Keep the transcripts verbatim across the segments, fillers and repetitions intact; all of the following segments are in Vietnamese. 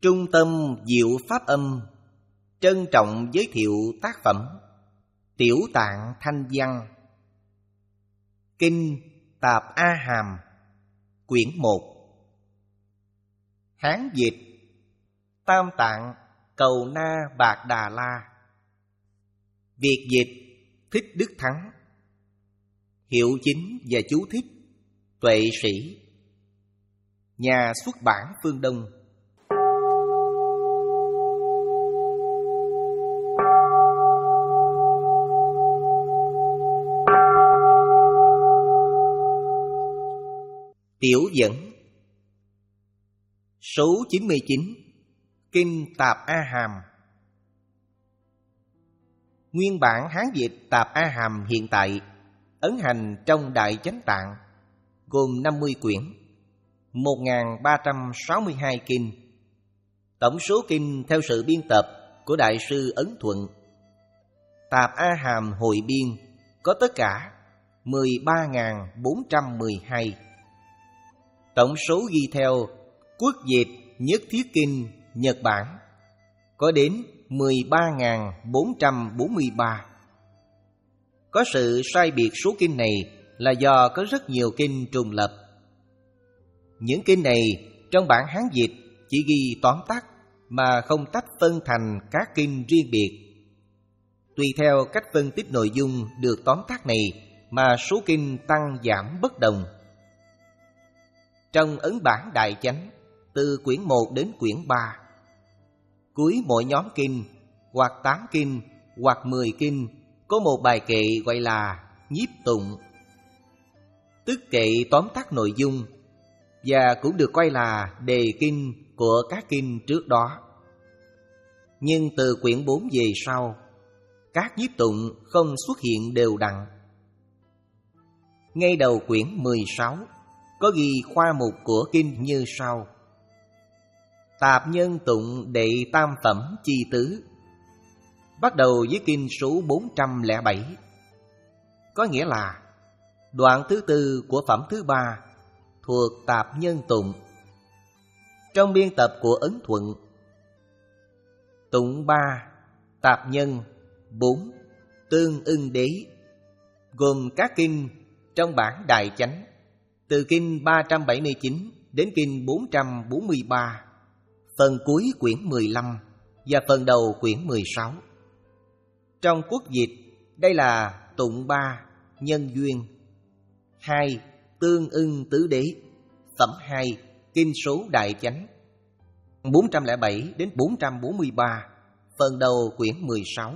Trung tâm Diệu Pháp Âm trân trọng giới thiệu tác phẩm Tiểu Tạng Thanh Văn, Kinh Tạp A Hàm, quyển một. Hán dịch Tam Tạng Cầu Na Bạc Đà La. Việt dịch Thích Đức Thắng. Hiệu chính và chú thích Tuệ Sĩ. Nhà xuất bản Phương Đông. Tiểu dẫn. Số chín mươi chín. Kinh Tạp A Hàm. Nguyên bản Hán dịch Tạp A Hàm hiện tại ấn hành trong Đại Chánh Tạng, gồm năm mươi quyển, một nghìn ba trăm sáu mươi hai kinh. Tổng số kinh theo sự biên tập của Đại sư Ấn Thuận. Tạp A Hàm hội biên có tất cả mười ba nghìn bốn trăm mười hai. Tổng số ghi theo quốc dịch Nhất Thiết Kinh Nhật Bản có đến mười ba nghìn bốn trăm bốn mươi ba. Có sự sai biệt số kinh này là do có rất nhiều kinh trùng lập. Những kinh này trong bản Hán dịch chỉ ghi tóm tắt mà không tách phân thành các kinh riêng biệt. Tùy theo cách phân tích nội dung được tóm tắt này mà số kinh tăng giảm bất đồng. Trong ấn bản Đại Chánh, từ quyển một đến quyển ba, cuối mỗi nhóm kinh, hoặc tám kinh, hoặc mười kinh, có một bài kệ gọi là nhiếp tụng, tức kệ tóm tắt nội dung, và cũng được coi là đề kinh của các kinh trước đó. Nhưng từ quyển bốn về sau, các nhiếp tụng không xuất hiện đều đặn. Ngay đầu quyển mười sáu có ghi khoa mục của kinh như sau: Tạp Nhân Tụng Đệ Tam Phẩm Chi Tứ, bắt đầu với kinh số bốn trăm lẻ bảy, có nghĩa là đoạn thứ tư của phẩm thứ ba thuộc Tạp Nhân Tụng. Trong biên tập của Ấn Thuận, tụng ba, tạp nhân bốn, tương ưng đế, gồm các kinh trong bản Đại Chánh, từ kinh ba trăm bảy mươi chín đến kinh bốn trăm bốn mươi ba, phần cuối quyển mười lăm và phần đầu quyển mười sáu. Trong quốc dịch, đây là tụng ba, nhân duyên, hai, tương ưng tứ đế, phẩm hai, kinh số Đại Chánh, bốn trăm lẻ bảy đến bốn trăm bốn mươi ba, phần đầu quyển mười sáu.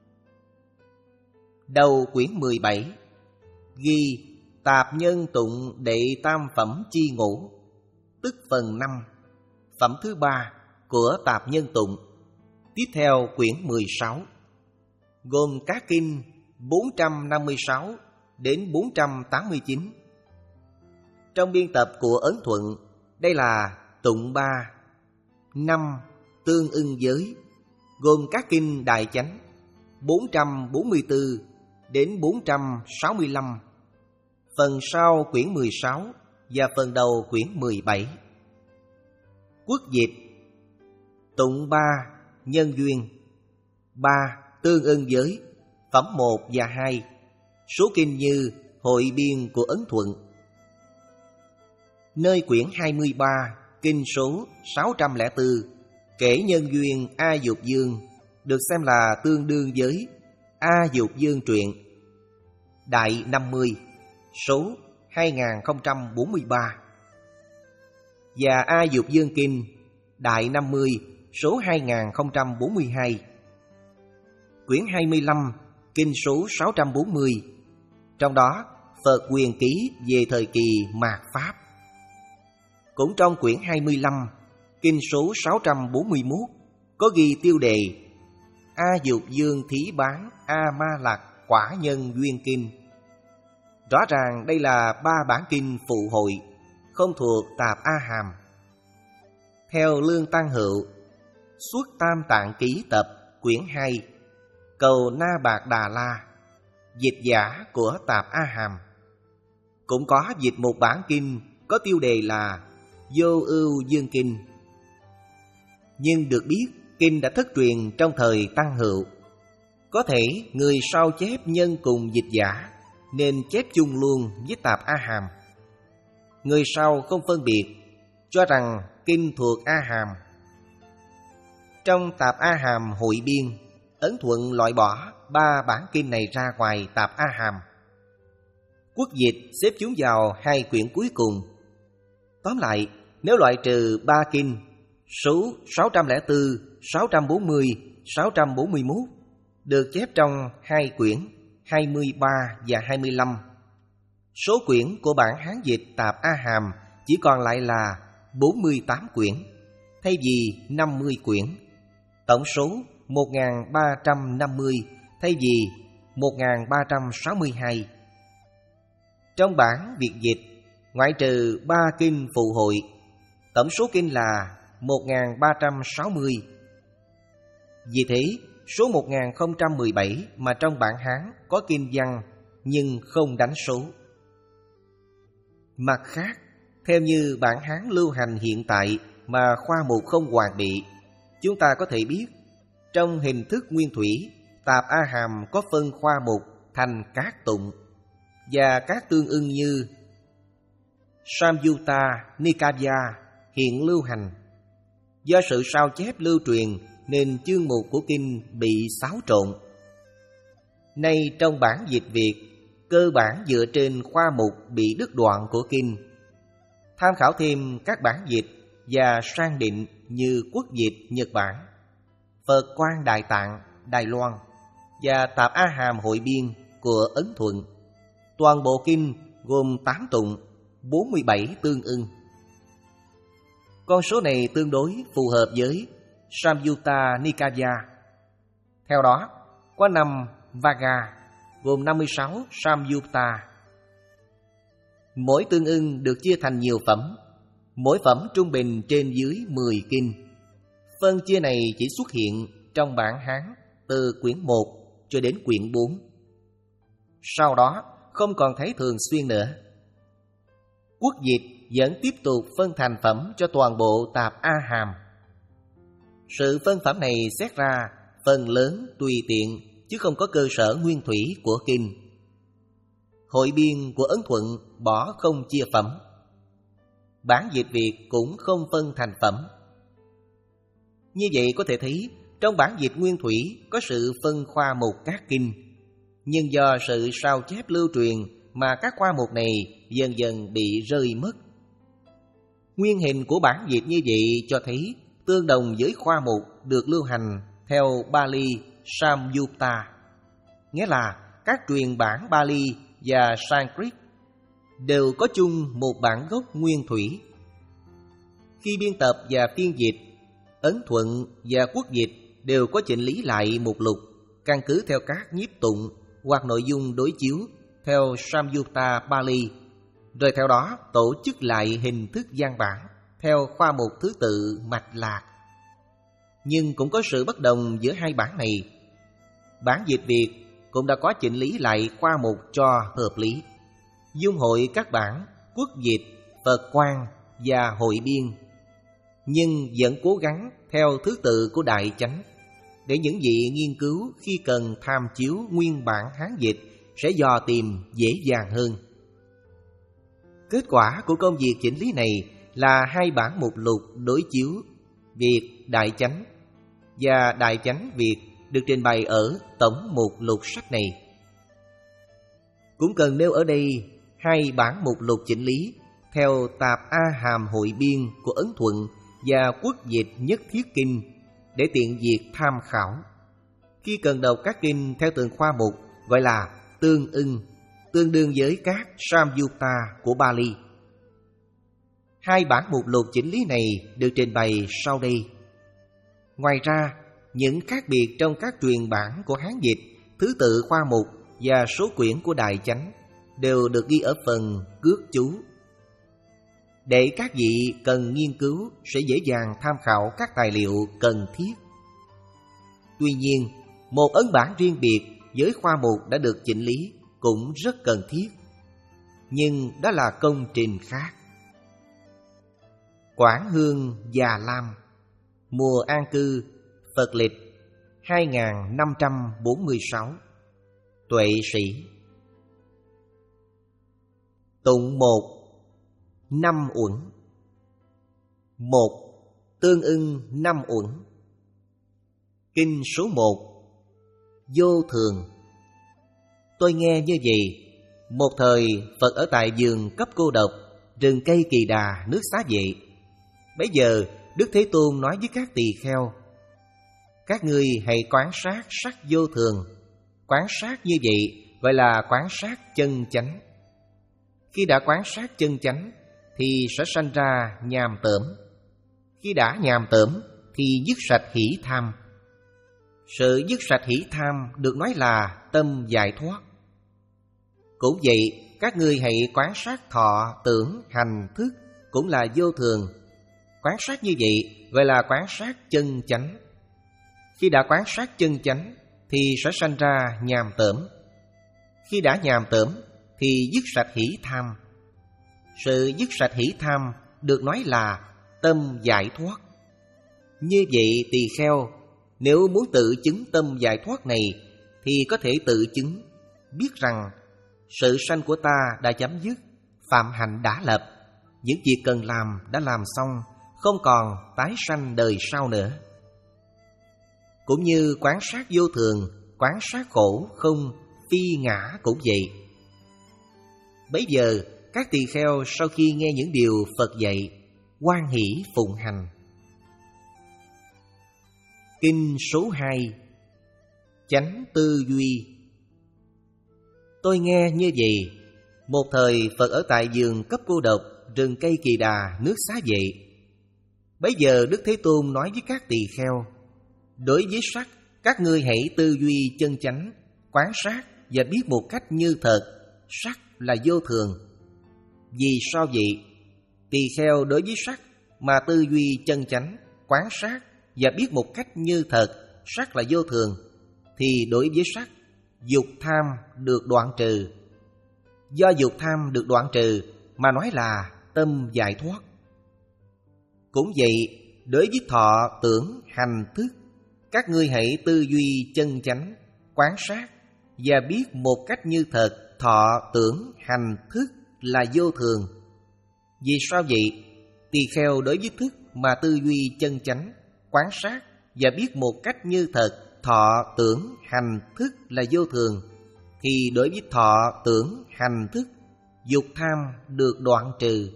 Đầu quyển mười bảy ghi Tạp Nhân Tụng Đệ Tam Phẩm Chi Ngũ, tức phần năm, phẩm thứ ba của Tạp Nhân Tụng. Tiếp theo quyển mười sáu, gồm các kinh bốn trăm năm mươi sáu đến bốn trăm tám mươi chín. Trong biên tập của Ấn Thuận, đây là tụng ba, năm, tương ưng giới, gồm các kinh Đại Chánh bốn trăm bốn mươi tư đến bốn trăm sáu mươi lăm, phần sau quyển mười sáu và phần đầu quyển mười bảy. Quốc dịch tụng ba, nhân duyên, ba, tương ưng giới, phẩm một và hai, số kinh như hội biên của Ấn Thuận. Nơi quyển hai mươi ba, kinh số sáu trăm lẻ bốn, kể nhân duyên A Dục Dương, được xem là tương đương với A Dục Dương truyện. Đại năm mươi, số hai nghìn không trăm bốn mươi ba, và A Dục Dương Kinh, Đại năm mươi, số hai nghìn không trăm bốn mươi hai. Quyển hai mươi lăm, kinh số sáu trăm bốn mươi, trong đó Phật Quyền Ký về thời kỳ mạt Pháp. Cũng trong quyển hai mươi lăm, kinh số sáu trăm bốn mươi mốt, có ghi tiêu đề A Dục Dương Thí Bán A Ma Lạc Quả Nhân Duyên Kinh. Rõ ràng đây là ba bản kinh phụ hội, không thuộc Tạp A Hàm. Theo Lương Tăng Hữu, Xuất Tam Tạng Ký Tập, quyển hai, Cầu Na Bạc Đà La, dịch giả của Tạp A Hàm, cũng có dịch một bản kinh có tiêu đề là Vô Ưu Dương Kinh. Nhưng được biết kinh đã thất truyền trong thời Tăng Hữu. Có thể người sao chép nhân cùng dịch giả nên chép chung luôn với Tạp A Hàm. Người sau không phân biệt, cho rằng kinh thuộc A Hàm. Trong Tạp A Hàm hội biên, Ấn Thuận loại bỏ ba bản kinh này ra ngoài Tạp A Hàm. Quốc dịch xếp chúng vào hai quyển cuối cùng. Tóm lại, nếu loại trừ ba kinh số sáu trăm lẻ bốn, sáu trăm bốn mươi, sáu trăm bốn mươi mốt được chép trong hai quyển hai mươi ba và hai mươi lăm, số quyển của bản Hán dịch Tạp A Hàm chỉ còn lại là bốn mươi tám quyển, thay vì năm mươi quyển. Tổng số một nghìn ba trăm năm mươi thay vì một nghìn ba trăm sáu mươi hai. Trong bản Việt dịch, ngoại trừ ba kinh phụ hội, tổng số kinh là một nghìn ba trăm sáu mươi. Vì thế, số một nghìn không trăm mười bảy mà trong bản Hán có kinh văn nhưng không đánh số. Mặt khác, theo như bản Hán lưu hành hiện tại mà khoa mục không hoàn bị, chúng ta có thể biết trong hình thức nguyên thủy, Tạp A Hàm có phân khoa mục thành các tụng và các tương ưng như Samyutta Nikaya hiện lưu hành. Do sự sao chép lưu truyền nên chương mục của kinh bị xáo trộn. Nay trong bản dịch Việt, cơ bản dựa trên khoa mục bị đứt đoạn của kinh. Tham khảo thêm các bản dịch và sang định như Quốc dịch Nhật Bản, Phật Quang Đại Tạng Đài Loan và Tạp A Hàm hội biên của Ấn Thuận. Toàn bộ kinh gồm tám tụng, bốn mươi bảy tương ưng. Con số này tương đối phù hợp với Samyutta Nikaya. Theo đó, có năm Vaga gồm năm mươi sáu Samyutta. Mỗi tương ưng được chia thành nhiều phẩm, mỗi phẩm trung bình trên dưới mười kinh. Phân chia này chỉ xuất hiện trong bản Hán từ quyển một cho đến quyển bốn. Sau đó không còn thấy thường xuyên nữa. Quốc dịch vẫn tiếp tục phân thành phẩm cho toàn bộ Tạp A Hàm. Sự phân phẩm này xét ra phần lớn tùy tiện chứ không có cơ sở nguyên thủy của kinh. Hội biên của Ấn Thuận bỏ không chia phẩm. Bản dịch Việt cũng không phân thành phẩm. Như vậy có thể thấy trong bản dịch nguyên thủy có sự phân khoa mục các kinh, nhưng do sự sao chép lưu truyền mà các khoa mục này dần dần bị rơi mất. Nguyên hình của bản dịch như vậy cho thấy tương đồng với khoa mục được lưu hành theo Bali Samyutta, nghĩa là các truyền bản Bali và Sanskrit đều có chung một bản gốc nguyên thủy. Khi biên tập và phiên dịch, Ấn Thuận và Quốc dịch đều có chỉnh lý lại mục lục căn cứ theo các nhiếp tụng hoặc nội dung đối chiếu theo Samyutta Bali, rồi theo đó tổ chức lại hình thức văn bản theo khoa mục thứ tự mạch lạc. Nhưng cũng có sự bất đồng giữa hai bản này. Bản dịch Việt cũng đã có chỉnh lý lại khoa mục cho hợp lý, dung hội các bản Quốc dịch, Phật Quang và hội biên, nhưng vẫn cố gắng theo thứ tự của Đại Chánh để những vị nghiên cứu khi cần tham chiếu nguyên bản Hán dịch sẽ dò tìm dễ dàng hơn. Kết quả của công việc chỉnh lý này là hai bản mục lục đối chiếu Việt Đại Chánh và Đại Chánh Việt được trình bày ở tổng mục lục sách này. Cũng cần nêu ở đây hai bản mục lục chỉnh lý theo Tạp A Hàm hội biên của Ấn Thuận và Quốc dịch Nhất Thiết Kinh để tiện việc tham khảo. Khi cần đọc các kinh theo từng khoa mục gọi là tương ưng, tương đương với các Samyutta của Bali. Hai bản mục lục chỉnh lý này được trình bày sau đây. Ngoài ra, những khác biệt trong các truyền bản của Hán dịch, thứ tự khoa mục và số quyển của Đại Chánh đều được ghi ở phần cước chú, để các vị cần nghiên cứu sẽ dễ dàng tham khảo các tài liệu cần thiết. Tuy nhiên, một ấn bản riêng biệt với khoa mục đã được chỉnh lý cũng rất cần thiết, nhưng đó là công trình khác. Quảng Hương Già Lam Mùa an cư, Phật lịch hai nghìn năm trăm bốn mươi sáu. Tuệ sĩ. Tụng một. Năm uẩn. Một, tương ưng năm uẩn. Kinh số một. Vô thường. Tôi nghe như vậy. Một thời Phật ở tại vườn cấp cô độc, rừng cây Kỳ Đà, nước Xá Vệ. Bấy giờ Đức Thế Tôn nói với các tỳ kheo: các ngươi hãy quán sát sắc vô thường. Quán sát như vậy gọi là quán sát chân chánh. Khi đã quán sát chân chánh thì sẽ sanh ra nhàm tởm. Khi đã nhàm tởm thì dứt sạch hỷ tham. Sự dứt sạch hỷ tham được nói là tâm giải thoát. Cũng vậy, các ngươi hãy quán sát thọ, tưởng, hành, thức cũng là vô thường. Quán sát như vậy gọi là quán sát chân chánh. Khi đã quán sát chân chánh thì sẽ sanh ra nhàm tởm. Khi đã nhàm tởm thì dứt sạch hỷ tham. Sự dứt sạch hỷ tham được nói là tâm giải thoát. Như vậy tỳ kheo, nếu muốn tự chứng tâm giải thoát này thì có thể tự chứng, biết rằng sự sanh của ta đã chấm dứt, phạm hạnh đã lập, những việc cần làm đã làm xong, không còn tái sanh đời sau nữa. Cũng như quán sát vô thường, quán sát khổ không, phi ngã cũng vậy. Bấy giờ các tỳ kheo sau khi nghe những điều Phật dạy, hoan hỷ phụng hành. Kinh số hai. Chánh tư duy. Tôi nghe như vậy. Một thời Phật ở tại vườn cấp cô độc, rừng cây Kỳ Đà, nước Xá Vệ. Bấy giờ Đức Thế Tôn nói với các tỳ kheo: đối với sắc, các ngươi hãy tư duy chân chánh, quán sát và biết một cách như thật, sắc là vô thường. Vì sao vậy? Tỳ kheo đối với sắc mà tư duy chân chánh, quán sát và biết một cách như thật, sắc là vô thường, thì đối với sắc, dục tham được đoạn trừ. Do dục tham được đoạn trừ mà nói là tâm giải thoát. Cũng vậy, đối với thọ, tưởng, hành, thức, các ngươi hãy tư duy chân chánh, quán sát và biết một cách như thật, thọ, tưởng, hành, thức là vô thường. Vì sao vậy? Tỳ kheo đối với thức mà tư duy chân chánh, quán sát và biết một cách như thật, thọ, tưởng, hành, thức là vô thường, thì đối với thọ, tưởng, hành, thức, dục tham được đoạn trừ.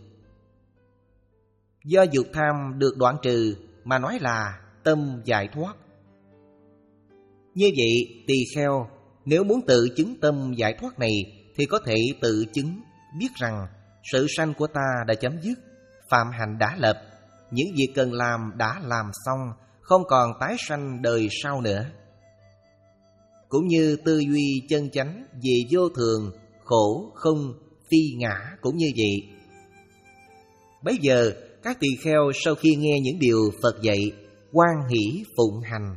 Do dục tham được đoạn trừ mà nói là tâm giải thoát. Như vậy, tỳ kheo nếu muốn tự chứng tâm giải thoát này thì có thể tự chứng, biết rằng sự sanh của ta đã chấm dứt, phạm hạnh đã lập, những việc cần làm đã làm xong, không còn tái sanh đời sau nữa. Cũng như tư duy chân chánh về vô thường, khổ, không, phi ngã cũng như vậy. Bấy giờ các tỳ kheo sau khi nghe những điều Phật dạy, hoan hỷ phụng hành.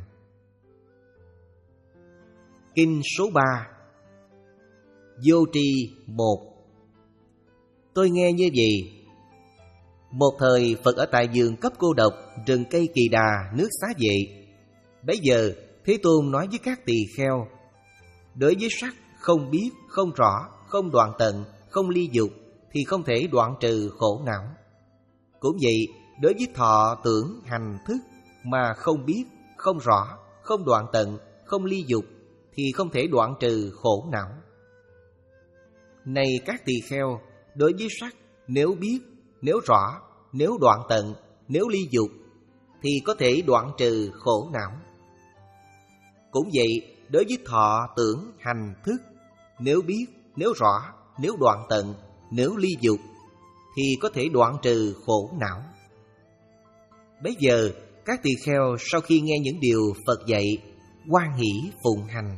Kinh số ba. Vô tri một. Tôi nghe như vậy. Một thời Phật ở tại vườn cấp cô độc, rừng cây Kỳ Đà, nước Xá Vệ. Bấy giờ Thế Tôn nói với các tỳ kheo: đối với sắc không biết, không rõ, không đoạn tận, không ly dục thì không thể đoạn trừ khổ não. Cũng vậy, đối với thọ, tưởng, hành, thức mà không biết, không rõ, không đoạn tận, không ly dục thì không thể đoạn trừ khổ não. Này các tỳ kheo, đối với sắc nếu biết, nếu rõ, nếu đoạn tận, nếu ly dục thì có thể đoạn trừ khổ não. Cũng vậy, đối với thọ, tưởng, hành, thức, nếu biết, nếu rõ, nếu đoạn tận, nếu ly dục thì có thể đoạn trừ khổ não. Bấy giờ các tỳ kheo sau khi nghe những điều Phật dạy, hoan hỷ phụng hành.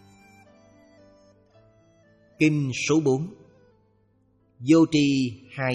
Kinh số bốn. Vô tri hai.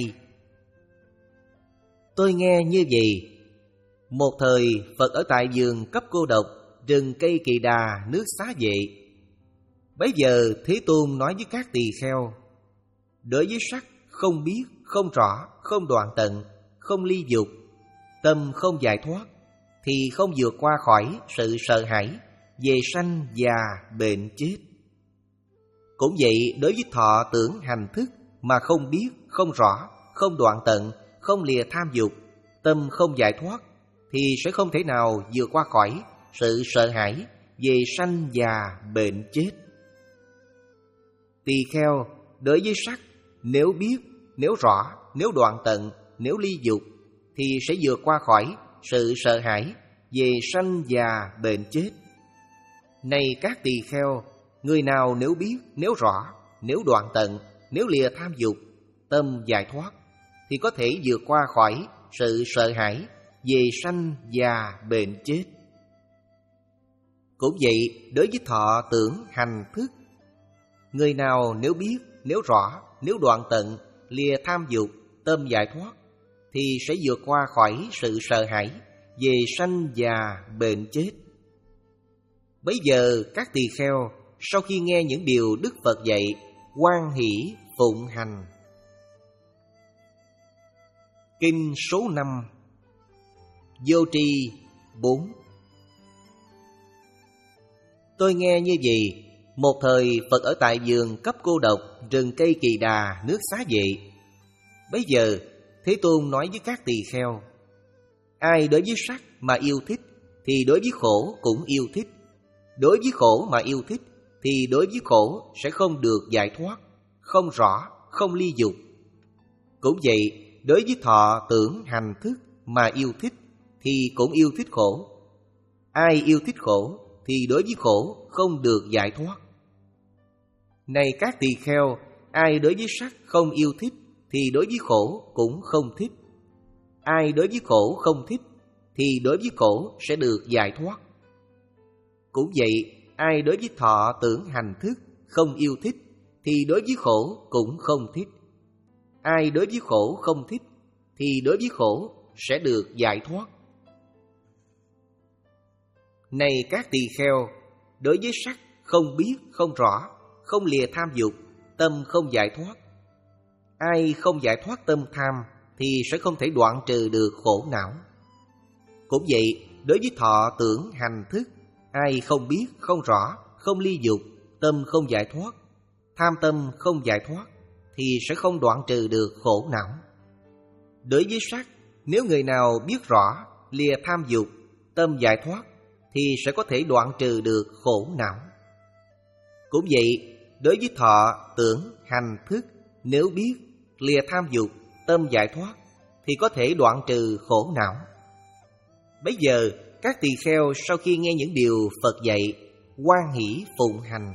Tôi nghe như vậy. Một thời Phật ở tại vườn cấp cô độc, rừng cây Kỳ Đà, nước Xá Vệ. Bấy giờ Thế Tôn nói với các tỳ kheo: đối với sắc không biết, không rõ, không đoạn tận, không ly dục, tâm không giải thoát thì không vượt qua khỏi sự sợ hãi về sanh già bệnh chết. Cũng vậy, đối với thọ tưởng hành thức mà không biết, không rõ, không đoạn tận, không lìa tham dục, tâm không giải thoát, thì sẽ không thể nào vượt qua khỏi sự sợ hãi về sanh già bệnh chết. Tỳ kheo đối với sắc, nếu biết, nếu rõ, nếu đoạn tận, nếu ly dục, thì sẽ vượt qua khỏi sự sợ hãi về sanh già bệnh chết. Này các tỳ kheo, người nào nếu biết, nếu rõ, nếu đoạn tận, nếu lìa tham dục, tâm giải thoát, thì có thể vượt qua khỏi sự sợ hãi về sanh già bệnh chết. Cũng vậy, đối với thọ tưởng hành thức, người nào nếu biết, nếu rõ, nếu đoạn tận, lìa tham dục, tâm giải thoát, thì sẽ vượt qua khỏi sự sợ hãi về sanh già bệnh chết. Bấy giờ các tỳ kheo sau khi nghe những điều Đức Phật dạy, hoan hỷ phụng hành. Kinh số năm. Vô tri bốn. Tôi nghe như vậy, một thời Phật ở tại vườn cấp cô độc, rừng cây Kỳ Đà, nước Xá Vệ. Bấy giờ Thế Tôn nói với các tỳ kheo: ai đối với sắc mà yêu thích, thì đối với khổ cũng yêu thích. Đối với khổ mà yêu thích, thì đối với khổ sẽ không được giải thoát, không rõ, không ly dục. Cũng vậy, đối với thọ tưởng hành thức mà yêu thích, thì cũng yêu thích khổ. Ai yêu thích khổ, thì đối với khổ không được giải thoát. Này các tỳ kheo, ai đối với sắc không yêu thích, thì đối với khổ cũng không thích. Ai đối với khổ không thích, thì đối với khổ sẽ được giải thoát. Cũng vậy, ai đối với thọ tưởng hành thức không yêu thích, thì đối với khổ cũng không thích. Ai đối với khổ không thích, thì đối với khổ sẽ được giải thoát. Này các tỳ kheo, đối với sắc không biết, không rõ, không lìa tham dục, tâm không giải thoát. Ai không giải thoát tâm tham, thì sẽ không thể đoạn trừ được khổ não. Cũng vậy, đối với thọ tưởng hành thức, ai không biết, không rõ, không ly dục, tâm không giải thoát, tham tâm không giải thoát, thì sẽ không đoạn trừ được khổ não. Đối với sắc, nếu người nào biết rõ, lìa tham dục, tâm giải thoát, thì sẽ có thể đoạn trừ được khổ não. Cũng vậy, đối với thọ tưởng hành thức, nếu biết, lìa tham dục, tâm giải thoát, thì có thể đoạn trừ khổ não. Bấy giờ các tỳ kheo sau khi nghe những điều Phật dạy, hoan hỷ phụng hành.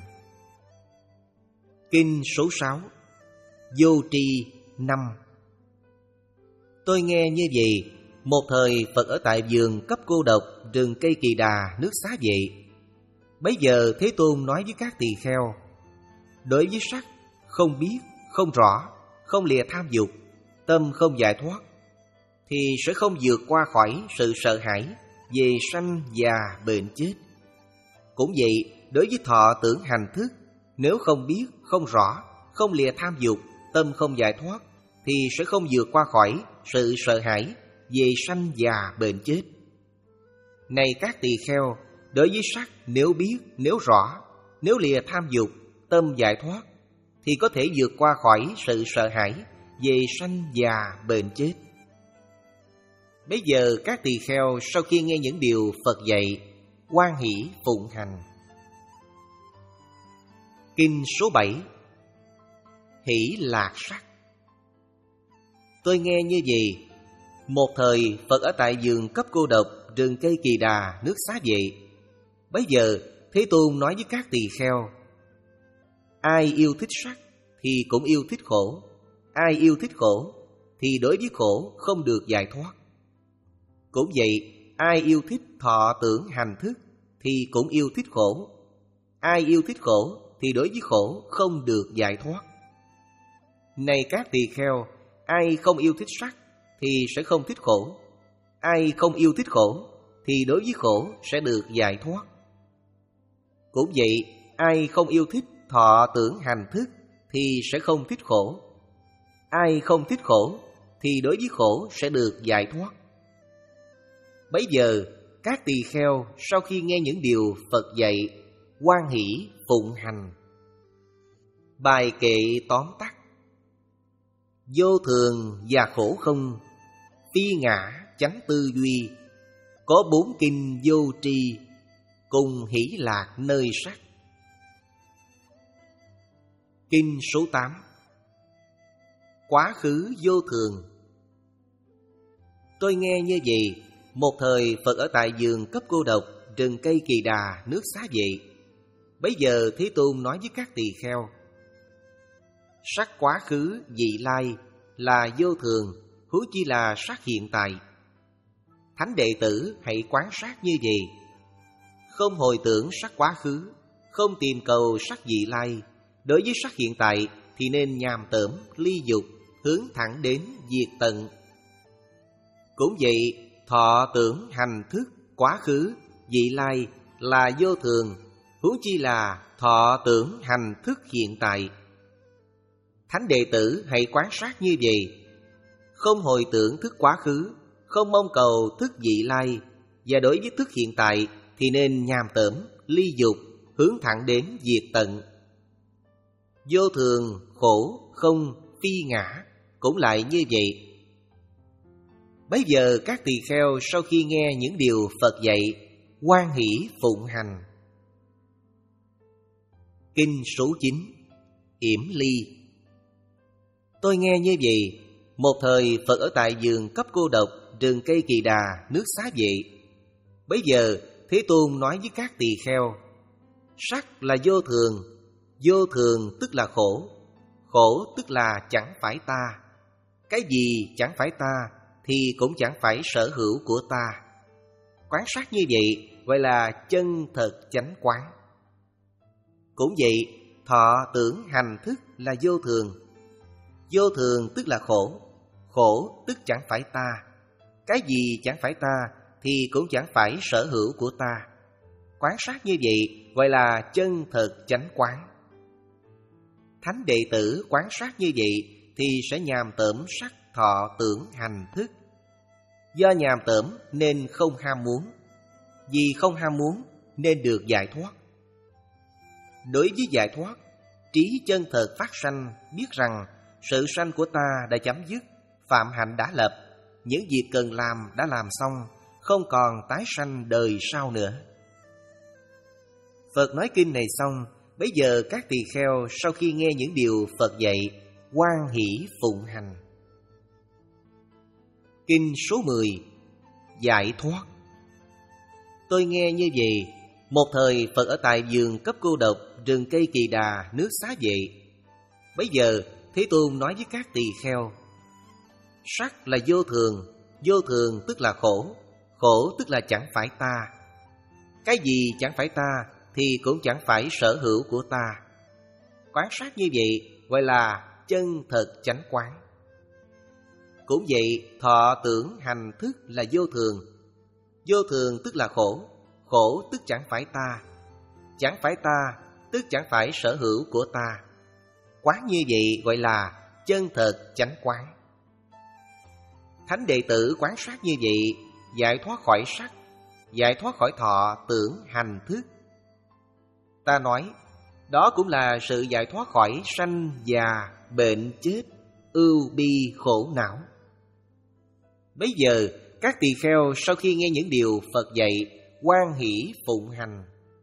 Kinh số sáu. Vô tri năm. Tôi nghe như vậy, một thời Phật ở tại vườn cấp cô độc, rừng cây Kỳ Đà, nước Xá Vệ. Bấy giờ Thế Tôn nói với các tỳ kheo: đối với sắc không biết, không rõ, không lìa tham dục, tâm không giải thoát, thì sẽ không vượt qua khỏi sự sợ hãi về sanh già bệnh chết. Cũng vậy, đối với thọ tưởng hành thức, nếu không biết, không rõ, không lìa tham dục, tâm không giải thoát, thì sẽ không vượt qua khỏi sự sợ hãi về sanh già bệnh chết. Này các tỳ kheo, đối với sắc nếu biết, nếu rõ, nếu lìa tham dục, tâm giải thoát, thì có thể vượt qua khỏi sự sợ hãi về sanh già bệnh chết. Bây giờ các tỳ kheo sau khi nghe những điều Phật dạy, hoan hỷ phụng hành. Kinh số bảy. Hỷ lạc sắc. Tôi nghe như vậy, một thời Phật ở tại vườn cấp cô độc, rừng cây Kỳ Đà, nước Xá Vệ. Bấy giờ Thế Tôn nói với các tỳ kheo: ai yêu thích sắc thì cũng yêu thích khổ. Ai yêu thích khổ thì đối với khổ không được giải thoát. Cũng vậy, ai yêu thích thọ tưởng hành thức thì cũng yêu thích khổ. Ai yêu thích khổ thì đối với khổ không được giải thoát. Này các tỳ kheo, ai không yêu thích sắc thì sẽ không thích khổ. Ai không yêu thích khổ thì đối với khổ sẽ được giải thoát. Cũng vậy, ai không yêu thích thọ tưởng hành thức thì sẽ không thích khổ. Ai không thích khổ thì đối với khổ sẽ được giải thoát. Bấy giờ các tỳ kheo sau khi nghe những điều Phật dạy, hoan hỷ phụng hành. Bài kệ tóm tắt: vô thường và khổ không, phi ngã chánh tư duy, có bốn kinh vô tri, cùng hỷ lạc nơi sắc. Kinh số tám. Quá khứ vô thường. Tôi nghe như vậy, một thời Phật ở tại vườn cấp cô độc, rừng cây Kỳ Đà, nước Xá Vệ. Bấy giờ Thế Tôn nói với các tỳ kheo: sắc quá khứ vị lai là vô thường, huống chi là sắc hiện tại. Thánh đệ tử hãy quán sát như vậy, không hồi tưởng sắc quá khứ, không tìm cầu sắc vị lai. Đối với sắc hiện tại thì nên nhàm tởm, ly dục, hướng thẳng đến diệt tận. Cũng vậy, thọ tưởng hành thức quá khứ vị lai là vô thường, huống chi là thọ tưởng hành thức hiện tại. Thánh đệ tử hãy quán sát như vậy, không hồi tưởng thức quá khứ, không mong cầu thức vị lai, và đối với thức hiện tại thì nên nhàm tởm, ly dục, hướng thẳng đến diệt tận. Vô thường, khổ, không, phi ngã cũng lại như vậy. Bấy giờ các tỳ kheo sau khi nghe những điều Phật dạy, hoan hỷ phụng hành. Kinh số chín. Yểm ly. Tôi nghe như vậy, một thời Phật ở tại vườn cấp cô độc, rừng cây Kỳ Đà, nước Xá Vệ. Bấy giờ Thế Tôn nói với các tỳ kheo: sắc là vô thường, vô thường tức là khổ, khổ tức là chẳng phải ta. Cái gì chẳng phải ta thì cũng chẳng phải sở hữu của ta. Quán sát như vậy gọi là chân thật chánh quán. Cũng vậy, thọ tưởng hành thức là vô thường. Vô thường tức là khổ, khổ tức chẳng phải ta. Cái gì chẳng phải ta thì cũng chẳng phải sở hữu của ta. Quán sát như vậy gọi là chân thật chánh quán. Thánh đệ tử quán sát như vậy thì sẽ nhàm tởm sắc thọ tưởng hành thức. Do nhàm tởm nên không ham muốn, vì không ham muốn nên được giải thoát. Đối với giải thoát, trí chân thật phát sanh, biết rằng sự sanh của ta đã chấm dứt, phạm hạnh đã lập, những việc cần làm đã làm xong, không còn tái sanh đời sau nữa. Phật nói kinh này xong, bấy giờ các tỳ kheo sau khi nghe những điều Phật dạy, hoan hỷ phụng hành. Kinh số mười. Giải thoát. Tôi nghe như vậy, một thời Phật ở tại vườn cấp cô độc, rừng cây Kỳ Đà, nước Xá Vệ. Bấy giờ Thế Tôn nói với các tỳ kheo: sắc là vô thường, vô thường tức là khổ, khổ tức là chẳng phải ta. Cái gì chẳng phải ta thì cũng chẳng phải sở hữu của ta. Quán sát như vậy gọi là chân thật chánh quán. Cũng vậy, thọ tưởng hành thức là vô thường. Vô thường tức là khổ, khổ tức chẳng phải ta. Chẳng phải ta tức chẳng phải sở hữu của ta. Quán như vậy gọi là chân thật chánh quán. Thánh đệ tử quán sát như vậy, giải thoát khỏi sắc, giải thoát khỏi thọ tưởng hành thức. Ta nói, đó cũng là sự giải thoát khỏi sanh già, bệnh chết, ưu bi khổ não. Bấy giờ các tỳ kheo sau khi nghe những điều Phật dạy, hoan hỷ phụng hành.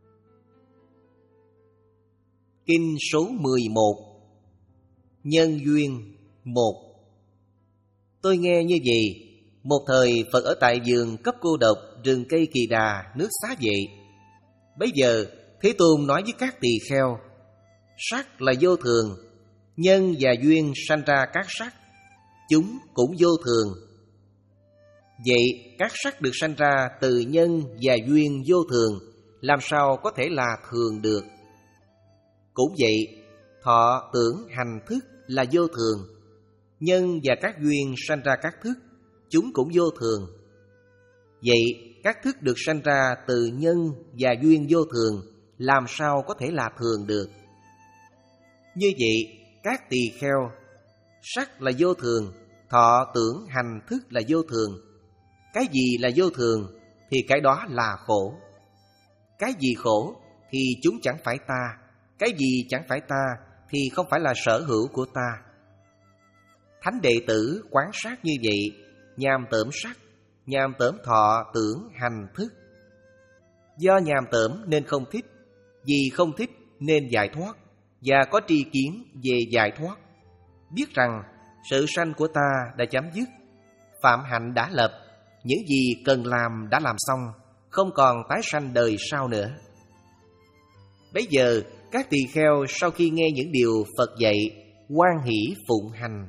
Kinh số mười một. Nhân duyên một. Tôi nghe như vậy, một thời Phật ở tại vườn cấp cô độc, rừng cây Kỳ Đà, nước Xá Vệ. Bấy giờ Thế Tôn nói với các tỳ kheo: sắc là vô thường, nhân và duyên sanh ra các sắc, chúng cũng vô thường. Vậy các sắc được sanh ra từ nhân và duyên vô thường, làm sao có thể là thường được? Cũng vậy, thọ tưởng hành thức là vô thường, nhân và các duyên sanh ra các thức, chúng cũng vô thường. Vậy các thức được sanh ra từ nhân và duyên vô thường, làm sao có thể là thường được? Như vậy, các tỳ kheo, sắc là vô thường, thọ tưởng hành thức là vô thường. Cái gì là vô thường thì cái đó là khổ. Cái gì khổ thì chúng chẳng phải ta, cái gì chẳng phải ta thì không phải là sở hữu của ta. Thánh đệ tử quán sát như vậy, nhàm tởm sắc, nhàm tởm thọ tưởng hành thức. Do nhàm tởm nên không thích, vì không thích nên giải thoát, và có tri kiến về giải thoát. Biết rằng sự sanh của ta đã chấm dứt, phạm hạnh đã lập, những gì cần làm đã làm xong, không còn tái sanh đời sau nữa. Bấy giờ các tỳ kheo sau khi nghe những điều Phật dạy, hoan hỷ phụng hành.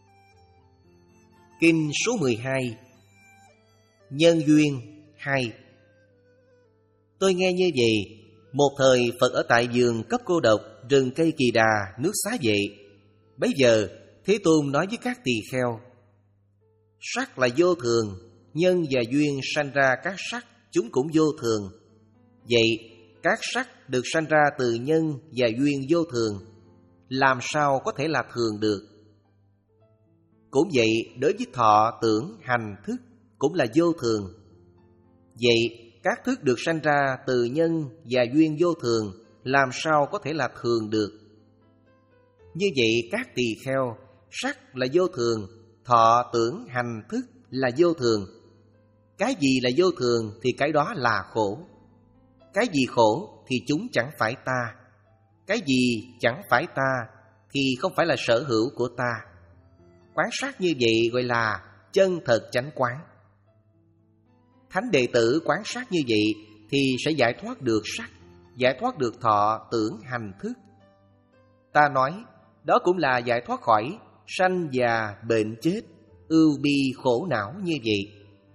Kinh số mười hai. Nhân duyên hai. Tôi nghe như vậy, một thời Phật ở tại vườn cấp cô độc, rừng cây Kỳ Đà, nước Xá Vệ. Bấy giờ Thế Tôn nói với các tỳ kheo: sắc là vô thường, nhân và duyên sanh ra các sắc, chúng cũng vô thường. Vậy các sắc được sanh ra từ nhân và duyên vô thường, làm sao có thể là thường được? Cũng vậy, đối với thọ, tưởng, hành, thức cũng là vô thường. Vậy các thức được sanh ra từ nhân và duyên vô thường, làm sao có thể là thường được? Như vậy các tỳ kheo, sắc là vô thường, thọ, tưởng, hành, thức là vô thường. Cái gì là vô thường thì cái đó là khổ. Cái gì khổ thì chúng chẳng phải ta. Cái gì chẳng phải ta thì không phải là sở hữu của ta. Quán sát như vậy gọi là chân thật chánh quán. Thánh đệ tử quán sát như vậy thì sẽ giải thoát được sắc, giải thoát được thọ, tưởng, hành, thức. Ta nói, đó cũng là giải thoát khỏi sanh già, bệnh chết, ưu bi khổ não như vậy.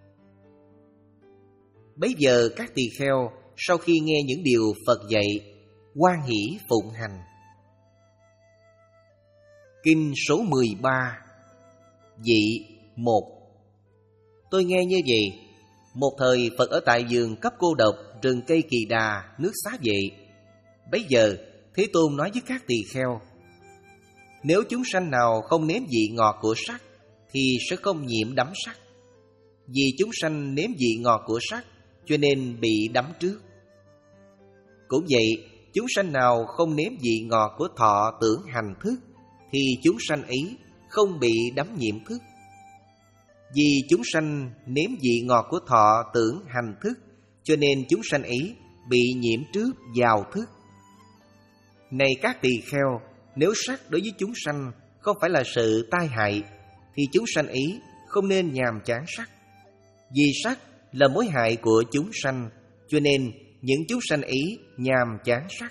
Bấy giờ các tỳ kheo sau khi nghe những điều Phật dạy, hoan hỷ phụng hành. Kinh số mười ba. Vị một. Tôi nghe như vậy, một thời Phật ở tại vườn cấp cô độc, rừng cây Kỳ Đà, nước Xá Vệ. Bấy giờ Thế Tôn nói với các tỳ kheo: nếu chúng sanh nào không nếm vị ngọt của sắc thì sẽ không nhiễm đắm sắc. Vì chúng sanh nếm vị ngọt của sắc cho nên bị đắm trước. Cũng vậy, chúng sanh nào không nếm vị ngọt của thọ, tưởng, hành, thức thì chúng sanh ấy không bị đắm nhiễm thức. Vì chúng sanh nếm vị ngọt của thọ, tưởng, hành, thức cho nên chúng sanh ấy bị nhiễm trước vào thức. Này các tỳ kheo, nếu sắc đối với chúng sanh không phải là sự tai hại thì chúng sanh ấy không nên nhàm chán sắc. Vì sắc là mối hại của chúng sanh, cho nên những chúng sanh ấy nhàm chán sắc.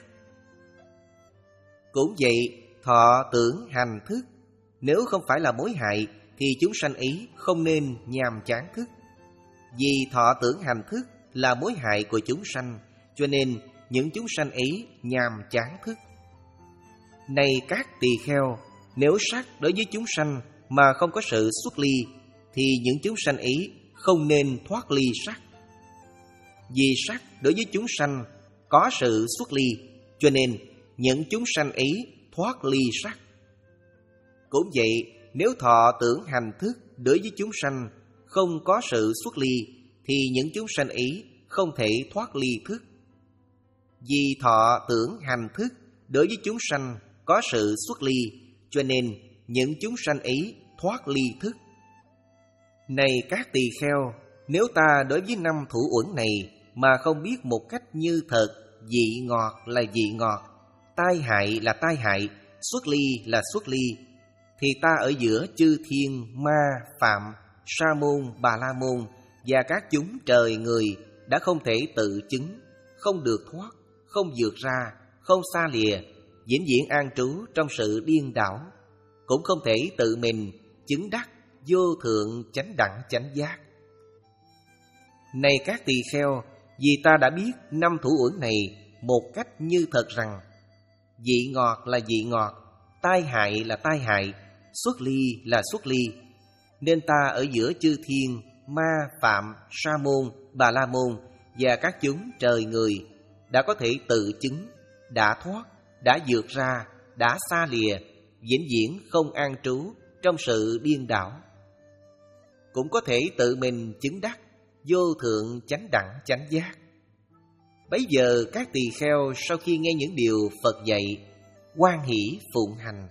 Cũng vậy, thọ, tưởng, hành, thức nếu không phải là mối hại thì chúng sanh ấy không nên nhàm chán thức. Vì thọ, tưởng, hành, thức là mối hại của chúng sanh, cho nên những chúng sanh ấy nhàm chán thức. Này các tỳ kheo, nếu sắc đối với chúng sanh mà không có sự xuất ly thì những chúng sanh ấy không nên thoát ly sắc. Vì sắc đối với chúng sanh có sự xuất ly, cho nên những chúng sanh ấy thoát ly sắc. Cũng vậy, nếu thọ, tưởng, hành, thức đối với chúng sanh không có sự xuất ly thì những chúng sanh ấy không thể thoát ly thức. Vì thọ, tưởng, hành, thức đối với chúng sanh có sự xuất ly, cho nên những chúng sanh ấy thoát ly thức. Này các tỳ kheo, nếu ta đối với năm thủ uẩn này mà không biết một cách như thật, vị ngọt là vị ngọt, tai hại là tai hại, xuất ly là xuất ly, thì ta ở giữa chư thiên, ma, phạm, sa môn, bà la môn và các chúng trời người đã không thể tự chứng, không được thoát, không vượt ra, không xa lìa, vĩnh viễn an trú trong sự điên đảo, cũng không thể tự mình chứng đắc vô thượng chánh đẳng chánh giác. Này các tỳ kheo, vì ta đã biết năm thủ uẩn này một cách như thật rằng vị ngọt là vị ngọt, tai hại là tai hại, xuất ly là xuất ly, nên ta ở giữa chư thiên, ma, phạm, sa môn, bà la môn và các chúng trời người đã có thể tự chứng, đã thoát, đã vượt ra, đã xa lìa, vĩnh viễn không an trú trong sự điên đảo, cũng có thể tự mình chứng đắc vô thượng chánh đẳng chánh giác. Bấy giờ các tỳ kheo sau khi nghe những điều Phật dạy, hoan hỷ phụng hành.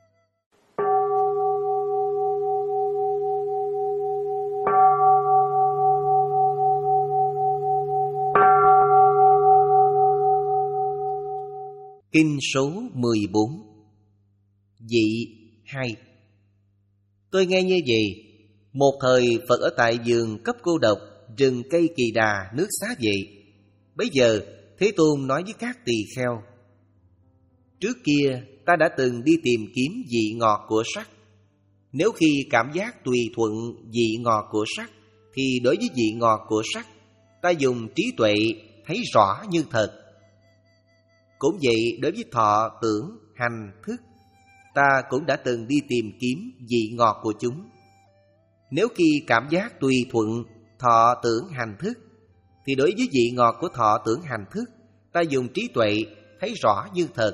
Kinh số mười bốn. Dị hai. Tôi nghe như vậy, một thời Phật ở tại vườn cấp cô độc, rừng cây Kỳ Đà, nước Xá Vệ. Bấy giờ Thế Tôn nói với các tỳ kheo: trước kia ta đã từng đi tìm kiếm vị ngọt của sắc. Nếu khi cảm giác tùy thuận vị ngọt của sắc, thì đối với vị ngọt của sắc, ta dùng trí tuệ thấy rõ như thật. Cũng vậy, đối với thọ, tưởng, hành, thức, ta cũng đã từng đi tìm kiếm vị ngọt của chúng. Nếu khi cảm giác tùy thuận thọ, tưởng, hành, thức, thì đối với vị ngọt của thọ, tưởng, hành, thức, ta dùng trí tuệ thấy rõ như thật.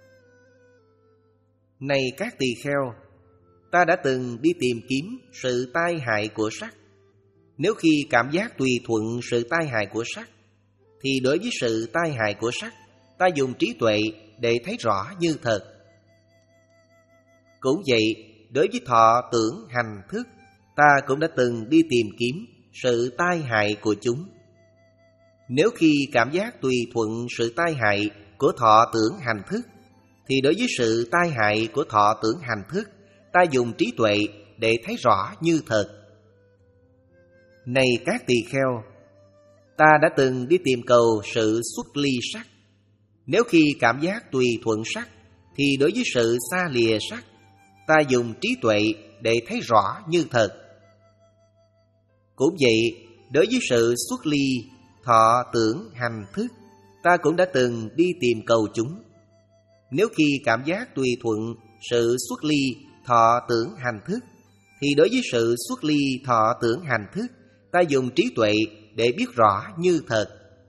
Này các tỳ kheo, ta đã từng đi tìm kiếm sự tai hại của sắc. Nếu khi cảm giác tùy thuận sự tai hại của sắc, thì đối với sự tai hại của sắc, ta dùng trí tuệ để thấy rõ như thật. Cũng vậy, đối với thọ, tưởng, hành, thức, ta cũng đã từng đi tìm kiếm sự tai hại của chúng. Nếu khi cảm giác tùy thuận sự tai hại của thọ, tưởng, hành, thức, thì đối với sự tai hại của thọ, tưởng, hành, thức, ta dùng trí tuệ để thấy rõ như thật. Này các tỳ kheo, ta đã từng đi tìm cầu sự xuất ly sắc. Nếu khi cảm giác tùy thuận sắc, thì đối với sự xa lìa sắc, ta dùng trí tuệ để thấy rõ như thật. Cũng vậy, đối với sự xuất ly thọ, tưởng, hành, thức, ta cũng đã từng đi tìm cầu chúng. Nếu khi cảm giác tùy thuận sự xuất ly thọ, tưởng, hành, thức, thì đối với sự xuất ly thọ, tưởng, hành, thức, ta dùng trí tuệ để biết rõ như thật.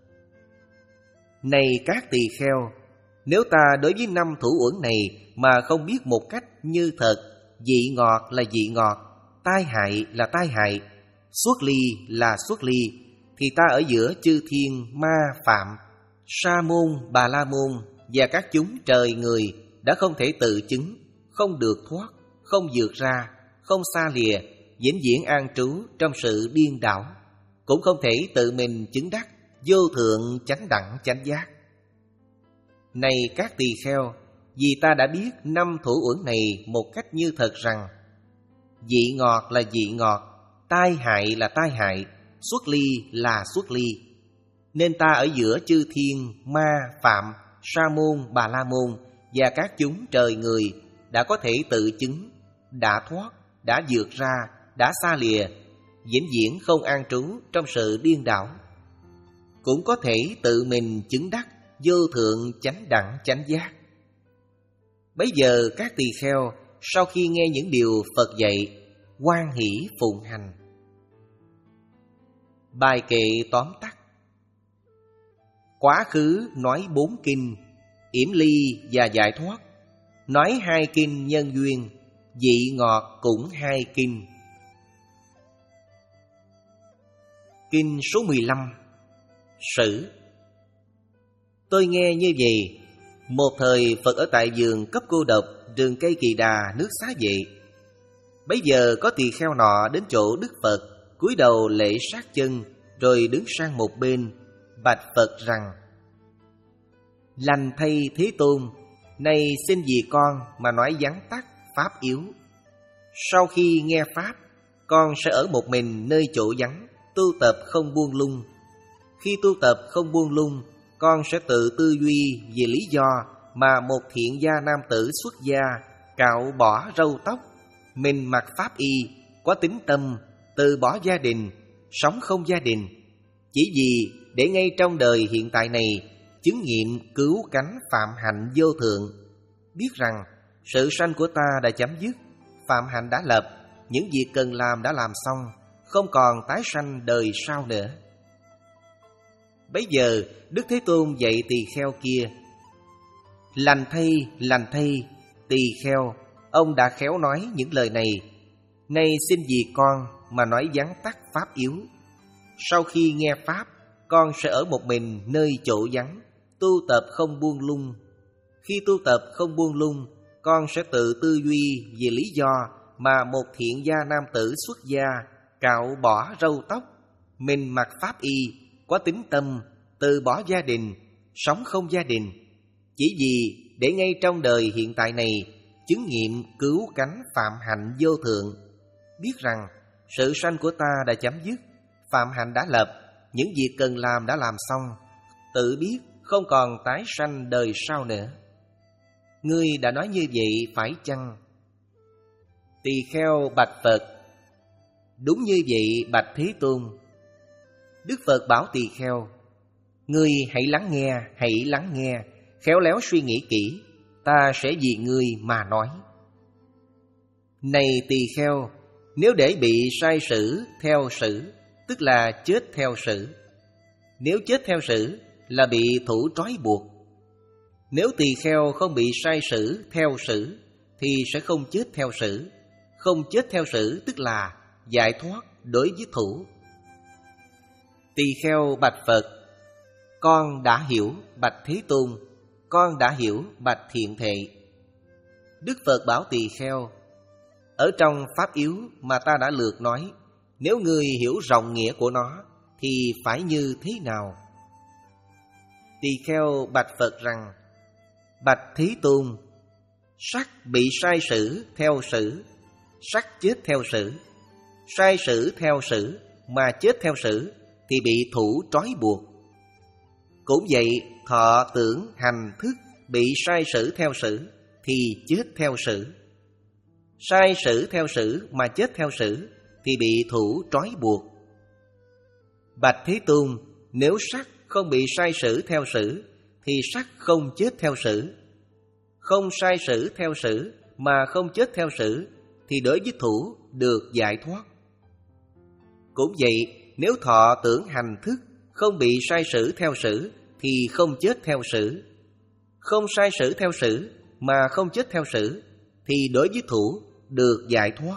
Này các tỳ kheo, nếu ta đối với năm thủ uẩn này mà không biết một cách như thật, vị ngọt là vị ngọt, tai hại là tai hại, xuất ly là xuất ly, thì ta ở giữa chư thiên, ma, phạm, sa môn, bà la môn và các chúng trời người đã không thể tự chứng, không được thoát, không vượt ra, không xa lìa, vĩnh viễn an trú trong sự điên đảo, cũng không thể tự mình chứng đắc vô thượng chánh đẳng chánh giác. Này các tỳ kheo, vì ta đã biết năm thủ uẩn này một cách như thật rằng vị ngọt là vị ngọt, tai hại là tai hại, xuất ly là xuất ly, nên ta ở giữa chư thiên, ma, phạm, sa môn, bà la môn và các chúng trời người đã có thể tự chứng, đã thoát, đã vượt ra, đã xa lìa, vĩnh viễn không an trú trong sự điên đảo, cũng có thể tự mình chứng đắc vô thượng chánh đẳng chánh giác. Bấy giờ các tỳ kheo sau khi nghe những điều Phật dạy, hoan hỷ phụng hành. Bài kệ tóm tắt. Quá khứ nói bốn kinh, yểm ly và giải thoát, nói hai kinh nhân duyên, vị ngọt cũng hai kinh. Kinh số mười lăm. Sử. Tôi nghe như vậy, một thời Phật ở tại vườn cấp cô độc, rừng cây Kỳ Đà, nước Xá Vệ. Bấy giờ có tỳ kheo nọ đến chỗ Đức Phật, cúi đầu lễ sát chân, rồi đứng sang một bên, bạch Phật rằng: lành thay Thế Tôn, nay xin vì con mà nói vắn tắt pháp yếu. Sau khi nghe pháp, con sẽ ở một mình nơi chỗ vắng, tu tập không buông lung. Khi tu tập không buông lung, con sẽ tự tư duy về lý do mà một thiện gia nam tử xuất gia, cạo bỏ râu tóc, mình mặc pháp y, có tính tâm, từ bỏ gia đình, sống không gia đình, chỉ vì để ngay trong đời hiện tại này chứng nghiệm cứu cánh phạm hạnh vô thượng, biết rằng sự sanh của ta đã chấm dứt, phạm hạnh đã lập, những việc cần làm đã làm xong, không còn tái sanh đời sau nữa. Bấy giờ Đức Thế Tôn dạy tỳ kheo kia: lành thay, lành thay, tỳ kheo, ông đã khéo nói những lời này. Nay xin vì con mà nói vắn tắt pháp yếu. sau khi nghe Pháp, con sẽ ở một mình nơi chỗ vắng, tu tập không buông lung. Khi tu tập không buông lung, con sẽ tự tư duy về lý do mà một thiện gia nam tử xuất gia, cạo bỏ râu tóc, mình mặc pháp y, có tín tâm, từ bỏ gia đình, sống không gia đình, chỉ vì để ngay trong đời hiện tại này chứng nghiệm cứu cánh phạm hạnh vô thượng, biết rằng sự sanh của ta đã chấm dứt, phạm hạnh đã lập, những việc cần làm đã làm xong, tự biết không còn tái sanh đời sau nữa. Ngươi đã nói như vậy phải chăng? Tỳ kheo bạch Phật: Đúng như vậy bạch Thế Tôn. Đức Phật bảo tỳ kheo: Ngươi hãy lắng nghe, hãy lắng nghe, khéo léo suy nghĩ kỹ, ta sẽ vì ngươi mà nói. Này tỳ kheo, nếu để bị sai sử theo sử, tức là chết theo sử. Nếu chết theo sử là bị thủ trói buộc. Nếu tỳ kheo không bị sai sử theo sử thì sẽ không chết theo sử. Không chết theo sử tức là giải thoát đối với thủ. Tỳ kheo bạch Phật: Con đã hiểu bạch Thế Tôn, con đã hiểu bạch Thiện Thệ. Đức Phật bảo tỳ kheo: Ở trong pháp yếu mà ta đã lược nói, nếu ngươi hiểu rộng nghĩa của nó thì phải như thế nào? Tỳ kheo bạch Phật rằng: Bạch Thế Tôn, sắc bị sai sử theo sử, sắc chết theo sử. Sai sử theo sử mà chết theo sử thì bị thủ trói buộc. Cũng vậy, thọ tưởng hành thức bị sai sử theo sử thì chết theo sử. Sai sử theo sử mà chết theo sử thì bị thủ trói buộc. Bạch Thế Tôn, nếu sắc không bị sai sử theo sử thì sắc không chết theo sử. Không sai sử theo sử mà không chết theo sử thì đối với thủ được giải thoát. Cũng vậy, nếu thọ tưởng hành thức không bị sai sử theo sử thì không chết theo sử. Không sai sử theo sử mà không chết theo sử thì đối với thủ được giải thoát.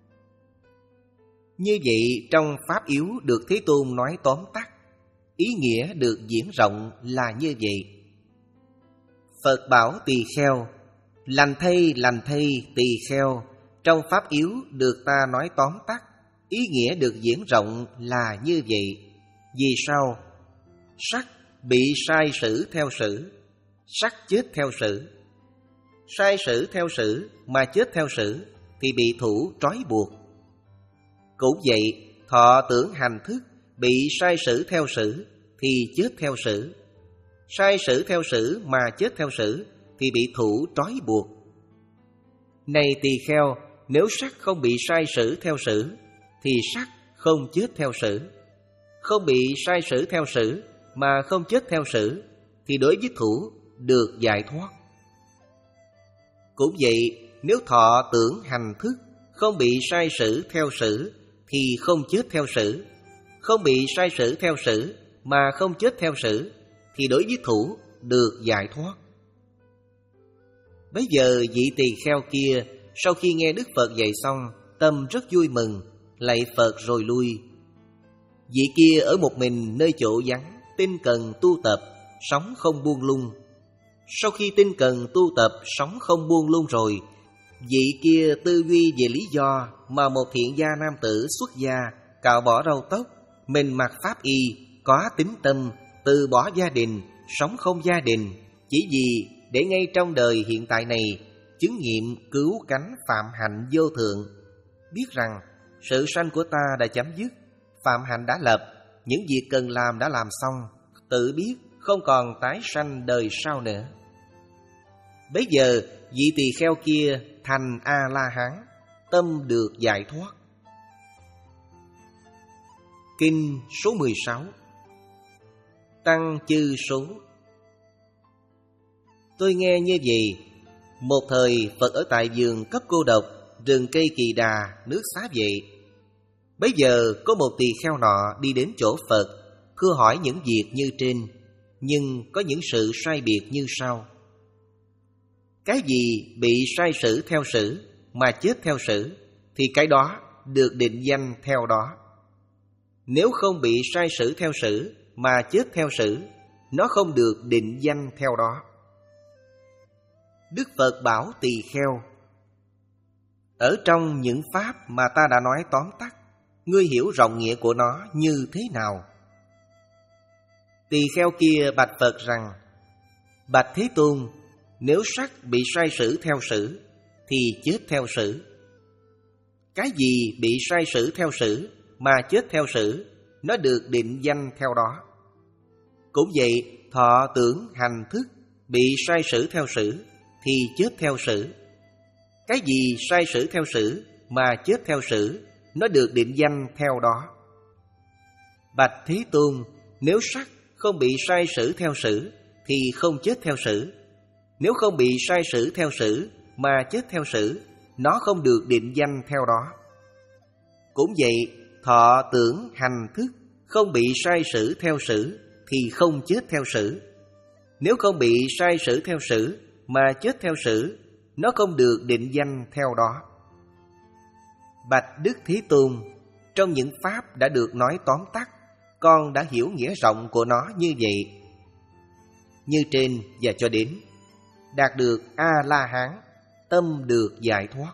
Như vậy, trong pháp yếu được Thế Tôn nói tóm tắt, ý nghĩa được diễn rộng là như vậy. Phật bảo tỳ kheo: Lành thay, lành thay tỳ kheo, trong pháp yếu được ta nói tóm tắt, ý nghĩa được diễn rộng là như vậy. Vì sao? Sắc bị sai sử theo sử, sắc chết theo sử. Sai sử theo sử mà chết theo sử thì bị thủ trói buộc. Cũng vậy, thọ tưởng hành thức bị sai sử theo sử thì chết theo sử. Sai sử theo sử mà chết theo sử thì bị thủ trói buộc. Này tỳ kheo, nếu sắc không bị sai sử theo sử thì sắc không chết theo sử. Không bị sai sử theo sử mà không chết theo sử thì đối với thủ được giải thoát. Cũng vậy, nếu thọ tưởng hành thức không bị sai sử theo sử thì không chết theo sử. Không bị sai sử theo sử mà không chết theo sử thì đối với thủ được giải thoát. Bấy giờ vị tỳ kheo kia sau khi nghe Đức Phật dạy xong, tâm rất vui mừng, lạy Phật rồi lui. Vị kia ở một mình nơi chỗ vắng, tinh cần tu tập, sống không buông lung. Sau khi tinh cần tu tập, sống không buông lung rồi, vị kia tư duy về lý do mà một thiện gia nam tử xuất gia, cạo bỏ râu tóc, mình mặc pháp y, có tín tâm, từ bỏ gia đình, sống không gia đình, chỉ vì để ngay trong đời hiện tại này chứng nghiệm cứu cánh phạm hạnh vô thượng, biết rằng sự sanh của ta đã chấm dứt, phạm hạnh đã lập, những việc cần làm đã làm xong, tự biết không còn tái sanh đời sau nữa. Bấy giờ vị tỳ kheo kia thành A-la-hán, tâm được giải thoát. Kinh số mười sáu. Tăng chư số. Tôi nghe như vậy, một thời Phật ở tại vườn cấp cô độc, rừng cây kỳ đà, nước xá vệ. Bấy giờ có một tỳ kheo nọ đi đến chỗ Phật, thưa hỏi những việc như trên, nhưng có những sự sai biệt như sau. Cái gì bị sai sử theo sử mà chết theo sử thì cái đó được định danh theo đó. nếu không bị sai sử theo sử mà chết theo sử, nó không được định danh theo đó. Đức Phật bảo tỳ kheo: ở trong những pháp mà ta đã nói tóm tắt, ngươi hiểu rộng nghĩa của nó như thế nào? Tỳ kheo kia bạch Phật rằng: bạch Thế Tôn, nếu sắc bị sai sử theo sử thì chết theo sử. Cái gì bị sai sử theo sử mà chết theo sử, nó được định danh theo đó. Cũng vậy, thọ tưởng hành thức bị sai sử theo sử thì chết theo sử. Cái gì sai sử theo sử mà chết theo sử, nó được định danh theo đó. Bạch Thế Tôn, nếu sắc không bị sai sử theo sử thì không chết theo sử. Nếu không bị sai sử theo sử mà chết theo sử, nó không được định danh theo đó. Cũng vậy, thọ tưởng hành thức không bị sai sử theo sử thì không chết theo sử. Nếu không bị sai sử theo sử mà chết theo sử, nó không được định danh theo đó. Bạch Đức Thế Tôn, trong những pháp đã được nói tóm tắt, con đã hiểu nghĩa rộng của nó như vậy. Như trên và cho đến đạt được A-la-hán, tâm được giải thoát.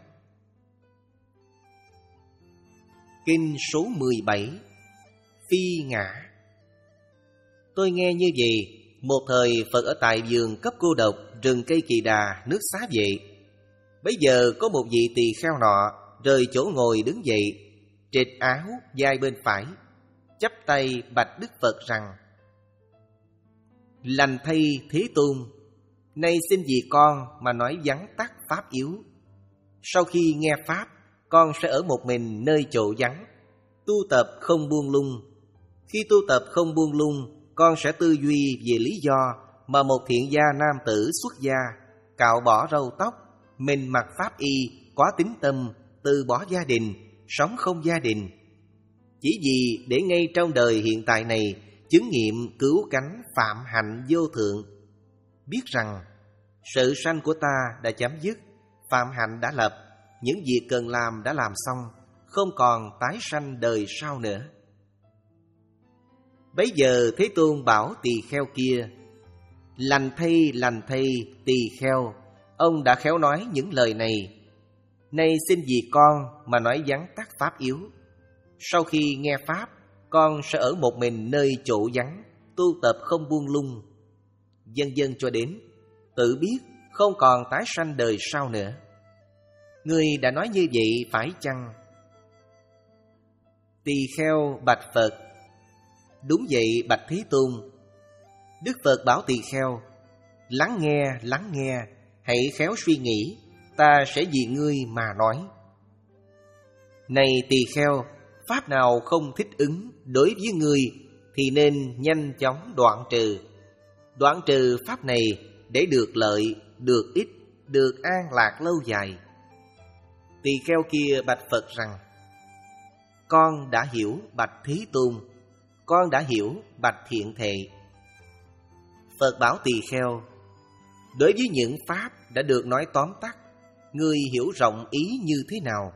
Kinh số mười bảy. Phi ngã. Tôi nghe như vậy, một thời Phật ở tại vườn cấp cô độc, rừng cây Kỳ Đà, nước Xá Vệ. Bấy giờ có một vị tỳ kheo nọ rời chỗ ngồi đứng dậy, trệt áo vai bên phải, chắp tay bạch Đức Phật rằng: lành thay Thế Tôn, nay xin vì con mà nói vắn tắt pháp yếu. Sau khi nghe pháp, con sẽ ở một mình nơi chỗ vắng, tu tập không buông lung. Khi tu tập không buông lung, con sẽ tư duy về lý do mà một thiện gia nam tử xuất gia, cạo bỏ râu tóc, mình mặc pháp y, có tín tâm, từ bỏ gia đình, sống không gia đình, chỉ vì để ngay trong đời hiện tại này chứng nghiệm cứu cánh phạm hạnh vô thượng. Biết rằng sự sanh của ta đã chấm dứt, phạm hạnh đã lập, những việc cần làm đã làm xong, không còn tái sanh đời sau nữa. Bấy giờ Thế Tôn bảo tỳ kheo kia: lành thay, lành thay tỳ kheo, ông đã khéo nói những lời này. Nay xin vì con mà nói vắn tắt pháp yếu. Sau khi nghe pháp, con sẽ ở một mình nơi chỗ vắng, tu tập không buông lung, vân vân cho đến tự biết không còn tái sanh đời sau nữa. Người đã nói như vậy phải chăng? Tỳ kheo bạch Phật: đúng vậy bạch Thế Tôn. Đức Phật bảo tỳ kheo: lắng nghe, lắng nghe, hãy khéo suy nghĩ, ta sẽ vì ngươi mà nói. Này tỳ kheo, pháp nào không thích ứng đối với ngươi thì nên nhanh chóng đoạn trừ. Đoạn trừ pháp này để được lợi, được ích, được an lạc lâu dài. Tỳ kheo kia bạch Phật rằng: con đã hiểu bạch Thế Tôn, con đã hiểu bạch Thiện Thệ. Phật bảo tỳ kheo: đối với những pháp đã được nói tóm tắt, ngươi hiểu rộng ý như thế nào?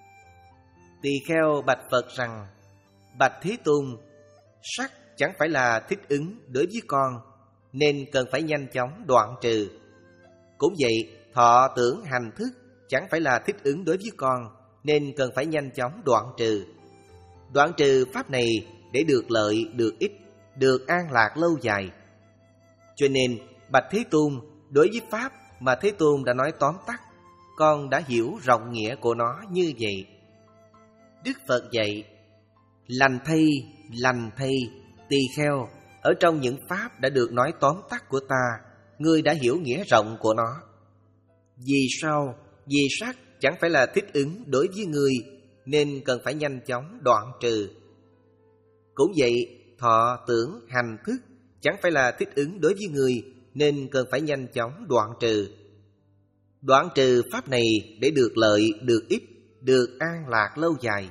Tỳ kheo bạch Phật rằng: bạch Thế Tôn, sắc chẳng phải là thích ứng đối với con, nên cần phải nhanh chóng đoạn trừ. Cũng vậy, thọ tưởng hành thức chẳng phải là thích ứng đối với con, nên cần phải nhanh chóng đoạn trừ. Đoạn trừ pháp này để được lợi, được ích, được an lạc lâu dài. Cho nên bạch Thế Tôn, đối với pháp mà Thế Tôn đã nói tóm tắt, con đã hiểu rộng nghĩa của nó như vậy. Đức Phật dạy: lành thay, lành thay tỳ kheo, ở trong những pháp đã được nói tóm tắt của ta, ngươi đã hiểu nghĩa rộng của nó. Vì sao? Vì sắc chẳng phải là thích ứng đối với ngươi, nên cần phải nhanh chóng đoạn trừ. Cũng vậy, thọ tưởng hành thức chẳng phải là thích ứng đối với ngươi, nên cần phải nhanh chóng đoạn trừ. Đoạn trừ pháp này để được lợi, được ích, được an lạc lâu dài.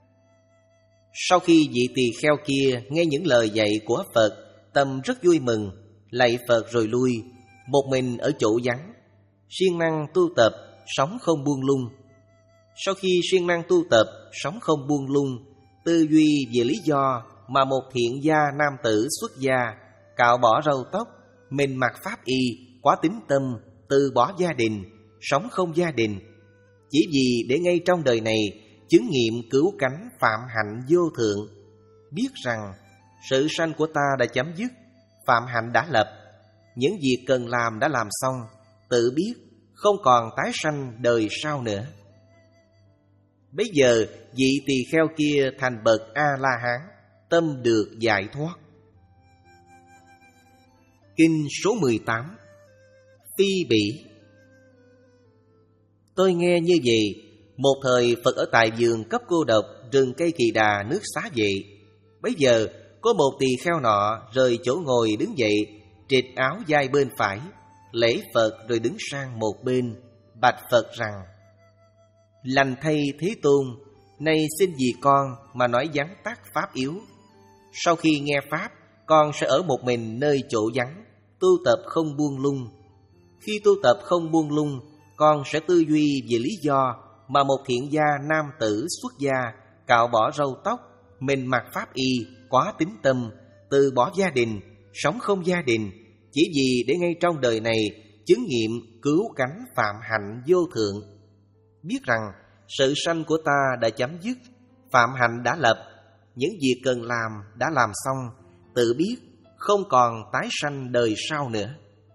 Sau khi vị tỳ kheo kia nghe những lời dạy của Phật, tâm rất vui mừng, lạy Phật rồi lui, một mình ở chỗ vắng, siêng năng tu tập, sống không buông lung. Sau khi siêng năng tu tập, sống không buông lung, tư duy về lý do mà một thiện gia nam tử xuất gia, cạo bỏ râu tóc, mình mặc pháp y, quá tín tâm, từ bỏ gia đình, sống không gia đình, chỉ vì để ngay trong đời này chứng nghiệm cứu cánh phạm hạnh vô thượng, biết rằng sự sanh của ta đã chấm dứt, phạm hạnh đã lập, những việc cần làm đã làm xong, tự biết không còn tái sanh đời sau nữa. Bây giờ vị tỳ kheo kia thành bậc A-la-hán, tâm được giải thoát. Kinh số mười tám. Phi bỉ. Tôi nghe như vậy, một thời Phật ở tại vườn cấp cô độc, rừng cây kỳ đà, nước Xá Vệ. Bấy giờ có một tỳ kheo nọ rời chỗ ngồi đứng dậy, trịch áo vai bên phải, lễ Phật rồi đứng sang một bên, bạch Phật rằng: Lành thay Thế Tôn, nay xin vì con mà nói vắn tắt pháp yếu. Sau khi nghe pháp, con sẽ ở một mình nơi chỗ vắng, tu tập không buông lung. Khi tu tập không buông lung, con sẽ tư duy về lý do mà một thiện gia nam tử xuất gia, cạo bỏ râu tóc, mình mặc pháp y, quá tín tâm, từ bỏ gia đình, sống không gia đình, chỉ vì để ngay trong đời này chứng nghiệm cứu cánh phạm hạnh vô thượng, biết rằng sự sanh của ta đã chấm dứt, phạm hạnh đã lập, những việc cần làm đã làm xong, tự biết không còn tái sanh đời sau nữa.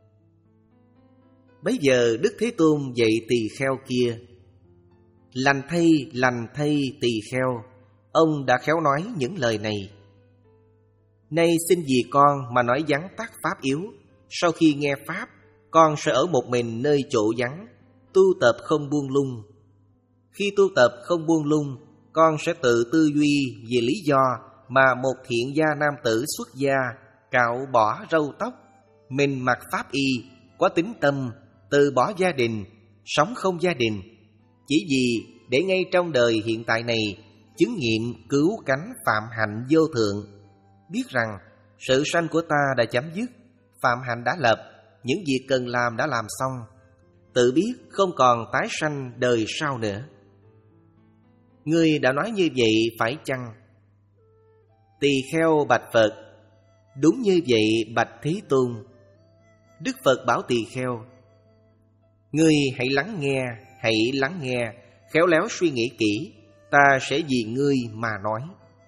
Bấy giờ Đức Thế Tôn dạy tỳ kheo kia: Lành thay, lành thay tỳ kheo, ông đã khéo nói những lời này. Nay xin vì con mà nói vắn tắt pháp yếu. Sau khi nghe pháp, con sẽ ở một mình nơi chỗ vắng, tu tập không buông lung. Khi tu tập không buông lung, con sẽ tự tư duy về lý do mà một thiện gia nam tử xuất gia, cạo bỏ râu tóc, mình mặc pháp y, có tín tâm, từ bỏ gia đình, sống không gia đình, chỉ vì để ngay trong đời hiện tại này chứng nghiệm cứu cánh phạm hạnh vô thượng, biết rằng sự sanh của ta đã chấm dứt, phạm hạnh đã lập, những việc cần làm đã làm xong, tự biết không còn tái sanh đời sau nữa. Ngươi đã nói như vậy phải chăng? Tỳ kheo bạch Phật: Đúng như vậy bạch Thế Tôn. Đức Phật bảo tỳ kheo: Ngươi hãy lắng nghe, hãy lắng nghe, khéo léo suy nghĩ kỹ, ta sẽ vì ngươi mà nói.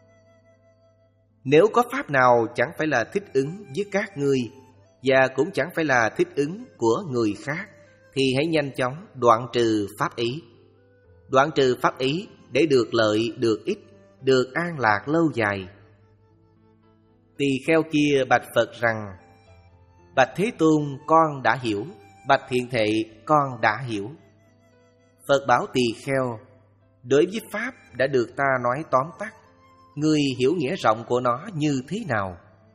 Nếu có pháp nào chẳng phải là thích ứng với các ngươi, và cũng chẳng phải là thích ứng của người khác, thì hãy nhanh chóng đoạn trừ pháp ý. Đoạn trừ pháp ý để được lợi, được ích, được an lạc lâu dài. Tỳ kheo kia bạch Phật rằng: Bạch Thế Tôn, con đã hiểu. Bạch Thiện Thệ, con đã hiểu. Phật bảo tỳ kheo: Đối với pháp đã được ta nói tóm tắt, ngươi hiểu nghĩa rộng của nó như thế nào?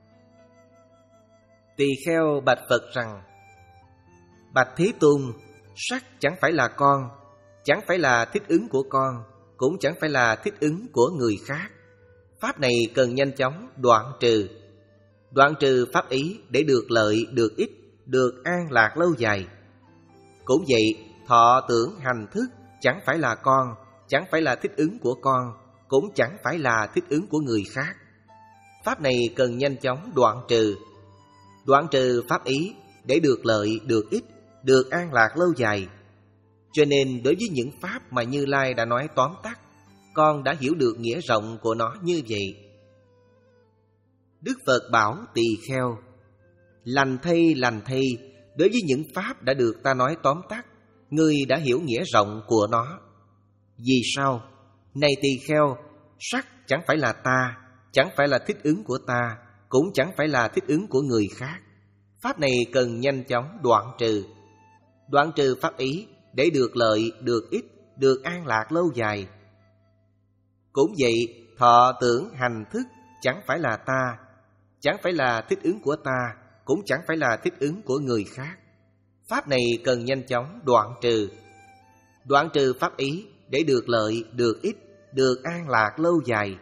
Tỳ kheo bạch Phật rằng: Bạch Thế Tôn, sắc chẳng phải là con, chẳng phải là thích ứng của con, cũng chẳng phải là thích ứng của người khác. Pháp này cần nhanh chóng đoạn trừ. Đoạn trừ pháp ý để được lợi, được ích, được an lạc lâu dài. Cũng vậy, thọ tưởng hành thức chẳng phải là con, chẳng phải là thích ứng của con, cũng chẳng phải là thích ứng của người khác. Pháp này cần nhanh chóng đoạn trừ. Đoạn trừ pháp ý để được lợi, được ích, được an lạc lâu dài. Cho nên đối với những pháp mà Như Lai đã nói tóm tắt, con đã hiểu được nghĩa rộng của nó như vậy. Đức Phật bảo tỳ kheo: Lành thay, lành thay, đối với những pháp đã được ta nói tóm tắt, ngươi đã hiểu nghĩa rộng của nó. Vì sao? Này tỳ kheo, sắc chẳng phải là ta, chẳng phải là thích ứng của ta, cũng chẳng phải là thích ứng của người khác. Pháp này cần nhanh chóng đoạn trừ. Đoạn trừ pháp ý để được lợi, được ích, được an lạc lâu dài. Cũng vậy, thọ tưởng hành thức chẳng phải là ta, chẳng phải là thích ứng của ta, cũng chẳng phải là thích ứng của người khác. Pháp này cần nhanh chóng đoạn trừ. Đoạn trừ pháp ý để được lợi, được ích, được an lạc lâu dài.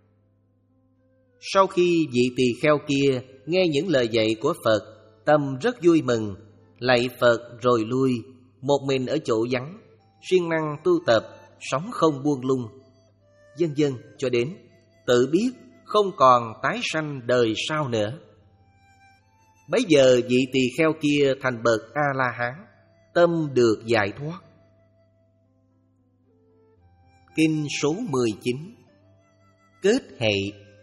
Sau khi vị tỳ kheo kia nghe những lời dạy của Phật, tâm rất vui mừng, lạy Phật rồi lui, một mình ở chỗ vắng, siêng năng tu tập, sống không buông lung, vân vân cho đến tự biết không còn tái sanh đời sau nữa. Bấy giờ vị tỳ kheo kia thành bậc A-la-hán, tâm được giải thoát. Kinh số mười chín. Kết hệ.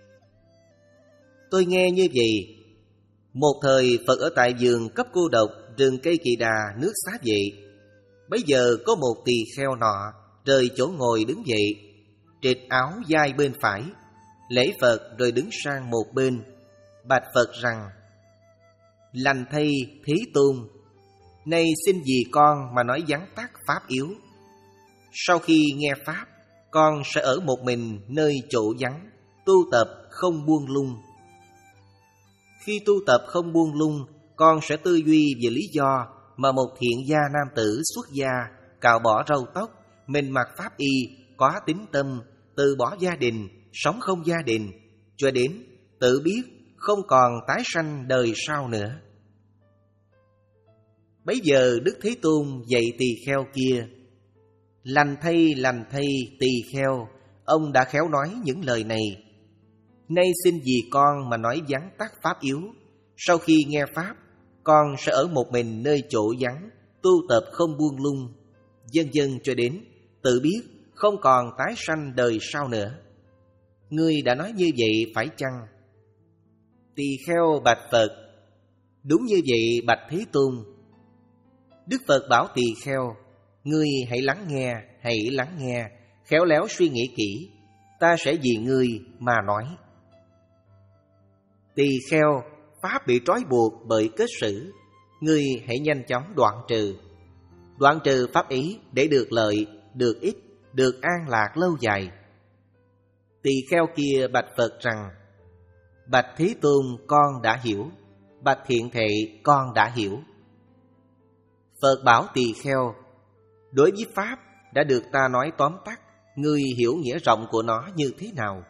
Tôi nghe như vậy. Một thời Phật ở tại vườn cấp cô độc, rừng cây kỳ đà, nước Xá Vệ. Bấy giờ có một tỳ kheo nọ rời chỗ ngồi đứng dậy, trịch áo vai bên phải, lễ Phật rồi đứng sang một bên, bạch Phật rằng: Lành thay Thế Tôn, nay xin vì con mà nói vắn tắt pháp yếu. Sau khi nghe pháp, con sẽ ở một mình nơi chỗ vắng, tu tập không buông lung. Khi tu tập không buông lung, con sẽ tư duy về lý do mà một thiện gia nam tử xuất gia, cạo bỏ râu tóc, mình mặc pháp y, có tín tâm, từ bỏ gia đình, sống không gia đình, cho đến tự biết không còn tái sanh đời sau nữa. Bấy giờ Đức Thế Tôn dạy tỳ kheo kia: Lành thay, lành thay tỳ kheo, ông đã khéo nói những lời này. Nay xin vì con mà nói vắn tắt pháp yếu. Sau khi nghe pháp, con sẽ ở một mình nơi chỗ vắng, tu tập không buông lung, vân vân cho đến tự biết không còn tái sanh đời sau nữa. Ngươi đã nói như vậy phải chăng? Tỳ kheo bạch Phật: Đúng như vậy bạch Thế Tôn. Đức Phật bảo tỳ kheo: Ngươi hãy lắng nghe, hãy lắng nghe, khéo léo suy nghĩ kỹ, ta sẽ vì ngươi mà nói. Tỳ kheo, pháp bị trói buộc bởi kết sử, ngươi hãy nhanh chóng đoạn trừ. Đoạn trừ pháp ý để được lợi, được ích, được an lạc lâu dài. Tỳ kheo kia bạch Phật rằng: Bạch Thế Tôn, con đã hiểu. Bạch Thiện Thệ, con đã hiểu. Phật bảo tỳ kheo: Đối với pháp đã được ta nói tóm tắt, ngươi hiểu nghĩa rộng của nó như thế nào?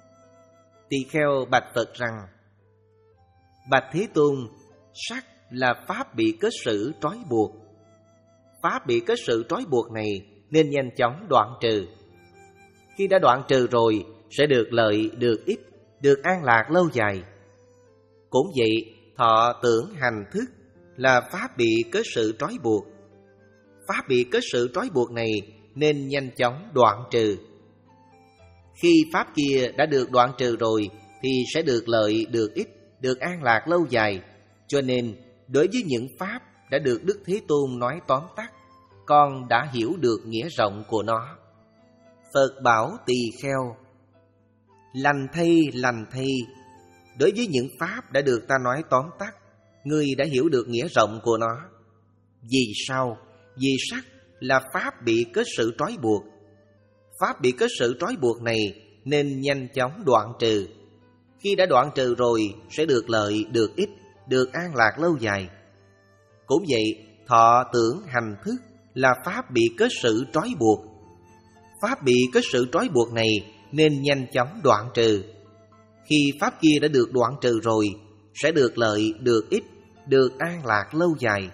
Tỳ kheo bạch Phật rằng: Bạch Thế Tôn, sắc là pháp bị kết sử trói buộc. Pháp bị kết sự trói buộc này nên nhanh chóng đoạn trừ. Khi đã đoạn trừ rồi sẽ được lợi, được ích, được an lạc lâu dài. Cũng vậy, thọ tưởng hành thức là pháp bị kết sự trói buộc. Pháp bị kết sự trói buộc này nên nhanh chóng đoạn trừ. Khi pháp kia đã được đoạn trừ rồi thì sẽ được lợi, được ích, được an lạc lâu dài. Cho nên đối với những pháp đã được Đức Thế Tôn nói tóm tắt, con đã hiểu được nghĩa rộng của nó. Phật bảo tỳ kheo: Lành thay, lành thay, đối với những pháp đã được ta nói tóm tắt, ngươi đã hiểu được nghĩa rộng của nó. Vì sao? Vì sắc là pháp bị kết sự trói buộc. Pháp bị kết sự trói buộc này nên nhanh chóng đoạn trừ. Khi đã đoạn trừ rồi sẽ được lợi, được ích, được an lạc lâu dài. Cũng vậy, thọ tưởng hành thức là pháp bị kết sự trói buộc. Pháp bị kết sự trói buộc này nên nhanh chóng đoạn trừ. Khi pháp kia đã được đoạn trừ rồi sẽ được lợi, được ích, được an lạc lâu dài.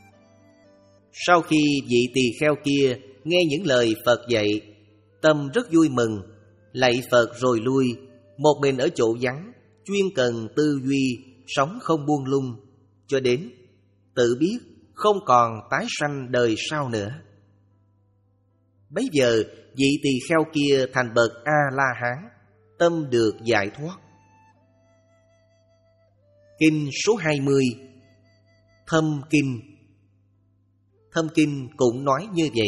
Sau khi vị tỳ kheo kia nghe những lời Phật dạy, tâm rất vui mừng, lạy Phật rồi lui, một mình ở chỗ vắng, chuyên cần tư duy, sống không buông lung, cho đến tự biết không còn tái sanh đời sau nữa. Bấy giờ vị tỳ kheo kia thành bậc A-la-hán, tâm được giải thoát. Kinh số hai mươi. Thâm Kinh. Thâm Kinh cũng nói như vậy.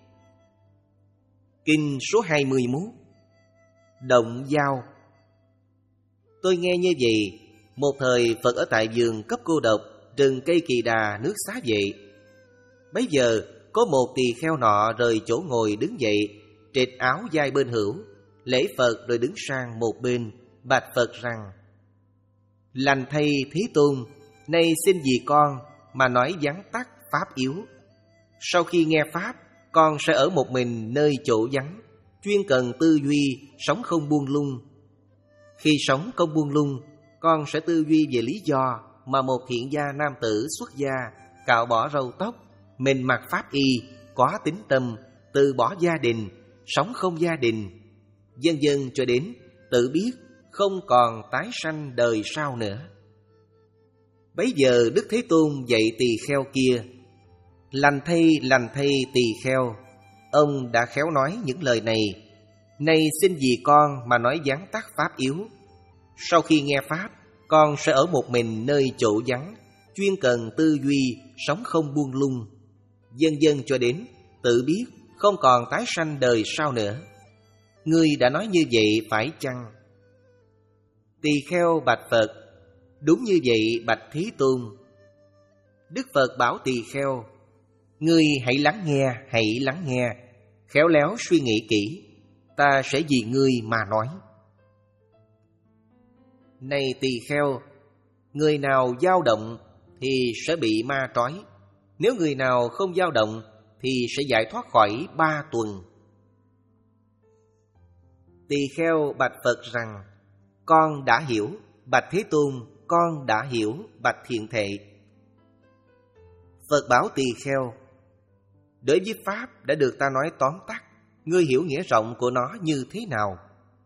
Kinh số hai mươi mốt. Động Giao. Tôi nghe như vậy, một thời Phật ở tại vườn cấp cô độc, rừng cây kỳ đà, nước Xá Vệ. Bấy giờ có một tỳ kheo nọ rời chỗ ngồi đứng dậy, trịch áo vai bên hữu, lễ Phật rồi đứng sang một bên, bạch Phật rằng: Lành thay Thế Tôn, nay xin vì con mà nói vắn tắt pháp yếu. Sau khi nghe pháp, con sẽ ở một mình nơi chỗ vắng, chuyên cần tư duy, sống không buông lung. Khi sống không buông lung, con sẽ tư duy về lý do mà một thiện gia nam tử xuất gia, cạo bỏ râu tóc, mình mặc pháp y, có tín tâm, từ bỏ gia đình, sống không gia đình, vân vân cho đến tự biết không còn tái sanh đời sau nữa. Bấy giờ Đức Thế Tôn dạy tỳ kheo kia: Lành thay, lành thay tỳ kheo, ông đã khéo nói những lời này. Nay xin vì con mà nói vắn tắt pháp yếu. Sau khi nghe pháp, con sẽ ở một mình nơi chỗ vắng, chuyên cần tư duy, sống không buông lung, vân vân cho đến tự biết không còn tái sanh đời sau nữa. Ngươi đã nói như vậy phải chăng? Tỳ kheo bạch Phật: Đúng như vậy bạch Thế Tôn. Đức Phật bảo tỳ kheo: Ngươi hãy lắng nghe, hãy lắng nghe, khéo léo suy nghĩ kỹ, ta sẽ vì ngươi mà nói. Này tỳ kheo, người nào dao động thì sẽ bị ma trói. Nếu người nào không dao động thì sẽ giải thoát khỏi ba tuần. Tỳ kheo bạch Phật rằng: Con đã hiểu, bạch Thế Tôn, con đã hiểu, bạch Thiện Thệ. Phật bảo tỳ kheo: Đối với pháp đã được ta nói tóm tắt, ngươi hiểu nghĩa rộng của nó như thế nào?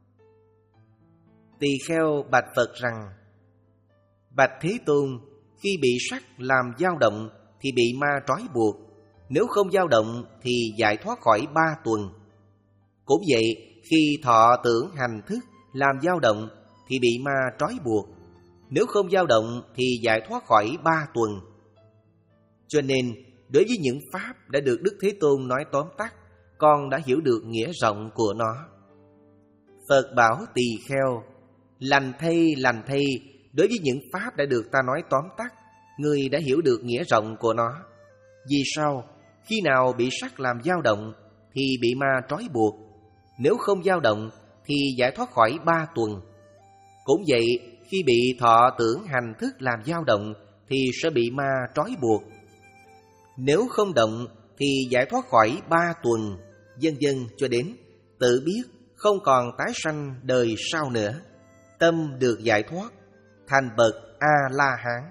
Tỳ kheo bạch Phật rằng: Bạch Thế Tôn, khi bị sắc làm dao động thì bị ma trói buộc. Nếu không dao động thì giải thoát khỏi ba tuần. Cũng vậy, khi thọ tưởng hành thức làm dao động thì bị ma trói buộc. Nếu không dao động thì giải thoát khỏi ba tuần. Cho nên, đối với những pháp đã được Đức Thế Tôn nói tóm tắt, con đã hiểu được nghĩa rộng của nó. Phật bảo tỳ kheo: Lành thay, lành thay, đối với những pháp đã được ta nói tóm tắt, ngươi đã hiểu được nghĩa rộng của nó. Vì sao? Khi nào bị sắc làm dao động thì bị ma trói buộc. Nếu không dao động thì giải thoát khỏi ba tuần. Cũng vậy, khi bị thọ tưởng hành thức làm dao động thì sẽ bị ma trói buộc. Nếu không động thì giải thoát khỏi ba tuần, vân vân cho đến tự biết không còn tái sanh đời sau nữa. Tâm được giải thoát, thành bậc A-la-hán.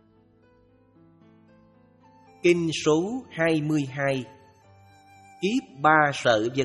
Kinh số hai mươi hai. Kiếp ba sở vấn.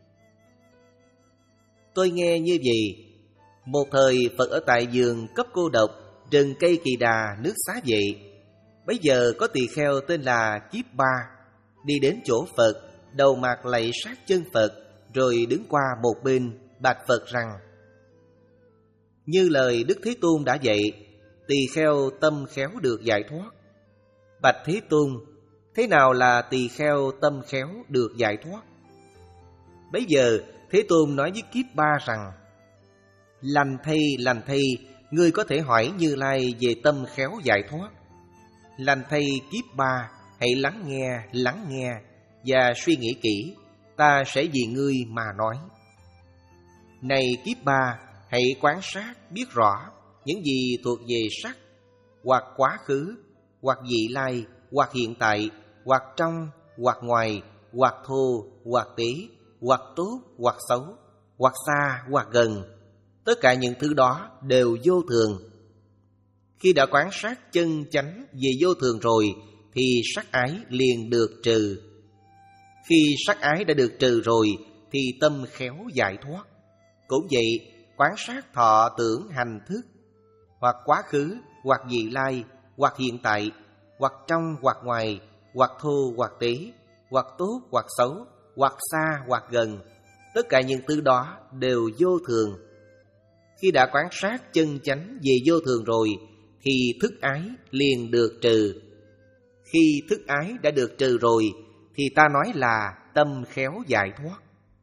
Tôi nghe như vậy. Một thời Phật ở tại vườn cấp cô độc, rừng cây kỳ đà, nước Xá Vệ. Bấy giờ có tỳ kheo tên là Kiếp Ba đi đến chỗ Phật, đầu mặt lạy sát chân Phật, rồi đứng qua một bên bạch Phật rằng: Như lời Đức Thế Tôn đã dạy, tỳ kheo tâm khéo được giải thoát. Bạch Thế Tôn, thế nào là tỳ kheo tâm khéo được giải thoát? Bấy giờ Thế Tôn nói với Kiếp Ba rằng: Lành thay, lành thay, ngươi có thể hỏi Như Lai về tâm khéo giải thoát. Lành thay Kiếp Ba, hãy lắng nghe, lắng nghe và suy nghĩ kỹ, ta sẽ vì ngươi mà nói. Này Kiếp Ba, hãy quan sát biết rõ những gì thuộc về sắc, hoặc quá khứ, hoặc vị lai, hoặc hiện tại, hoặc trong, hoặc ngoài, hoặc thô, hoặc tế, hoặc tốt, hoặc xấu, hoặc xa, hoặc gần. Tất cả những thứ đó đều vô thường. Khi đã quan sát chân chánh về vô thường rồi thì sắc ái liền được trừ. Khi sắc ái đã được trừ rồi thì tâm khéo giải thoát. Cũng vậy, quan sát thọ tưởng hành thức, hoặc quá khứ, hoặc vị lai, hoặc hiện tại, hoặc trong, hoặc ngoài, hoặc thô, hoặc tế, hoặc tốt, hoặc xấu, hoặc xa, hoặc gần. Tất cả những thứ đó đều vô thường. Khi đã quan sát chân chánh về vô thường rồi thì thức ái liền được trừ. Khi thức ái đã được trừ rồi thì ta nói là tâm khéo giải thoát.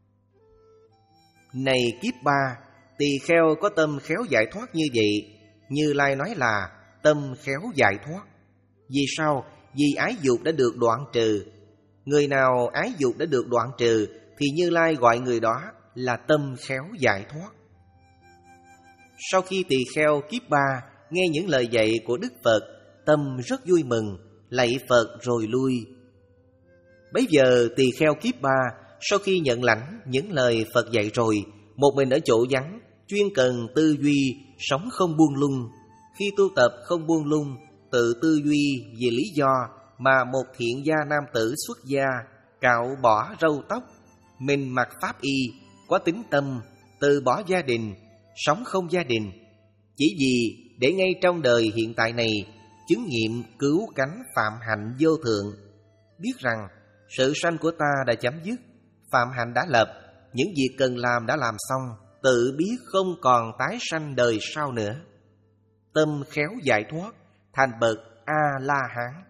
Này Kiếp Ba, tỳ kheo có tâm khéo giải thoát như vậy, Như Lai nói là tâm khéo giải thoát. Vì sao? Vì ái dục đã được đoạn trừ. Người nào ái dục đã được đoạn trừ thì Như Lai gọi người đó là tâm khéo giải thoát. Sau khi tỳ kheo Kiếp Ba nghe những lời dạy của Đức Phật, tâm rất vui mừng, lạy Phật rồi lui. Bấy giờ tỳ kheo Kiếp Ba sau khi nhận lãnh những lời Phật dạy rồi, một mình ở chỗ vắng, chuyên cần tư duy, sống không buông lung. Khi tu tập không buông lung, tự tư duy về lý do mà một thiện gia nam tử xuất gia, cạo bỏ râu tóc, mình mặc pháp y, có tín tâm, từ bỏ gia đình, sống không gia đình, chỉ vì để ngay trong đời hiện tại này chứng nghiệm cứu cánh phạm hạnh vô thượng, biết rằng sự sanh của ta đã chấm dứt, phạm hạnh đã lập, những việc cần làm đã làm xong, tự biết không còn tái sanh đời sau nữa. Tâm khéo giải thoát, thành bậc A-la-hán.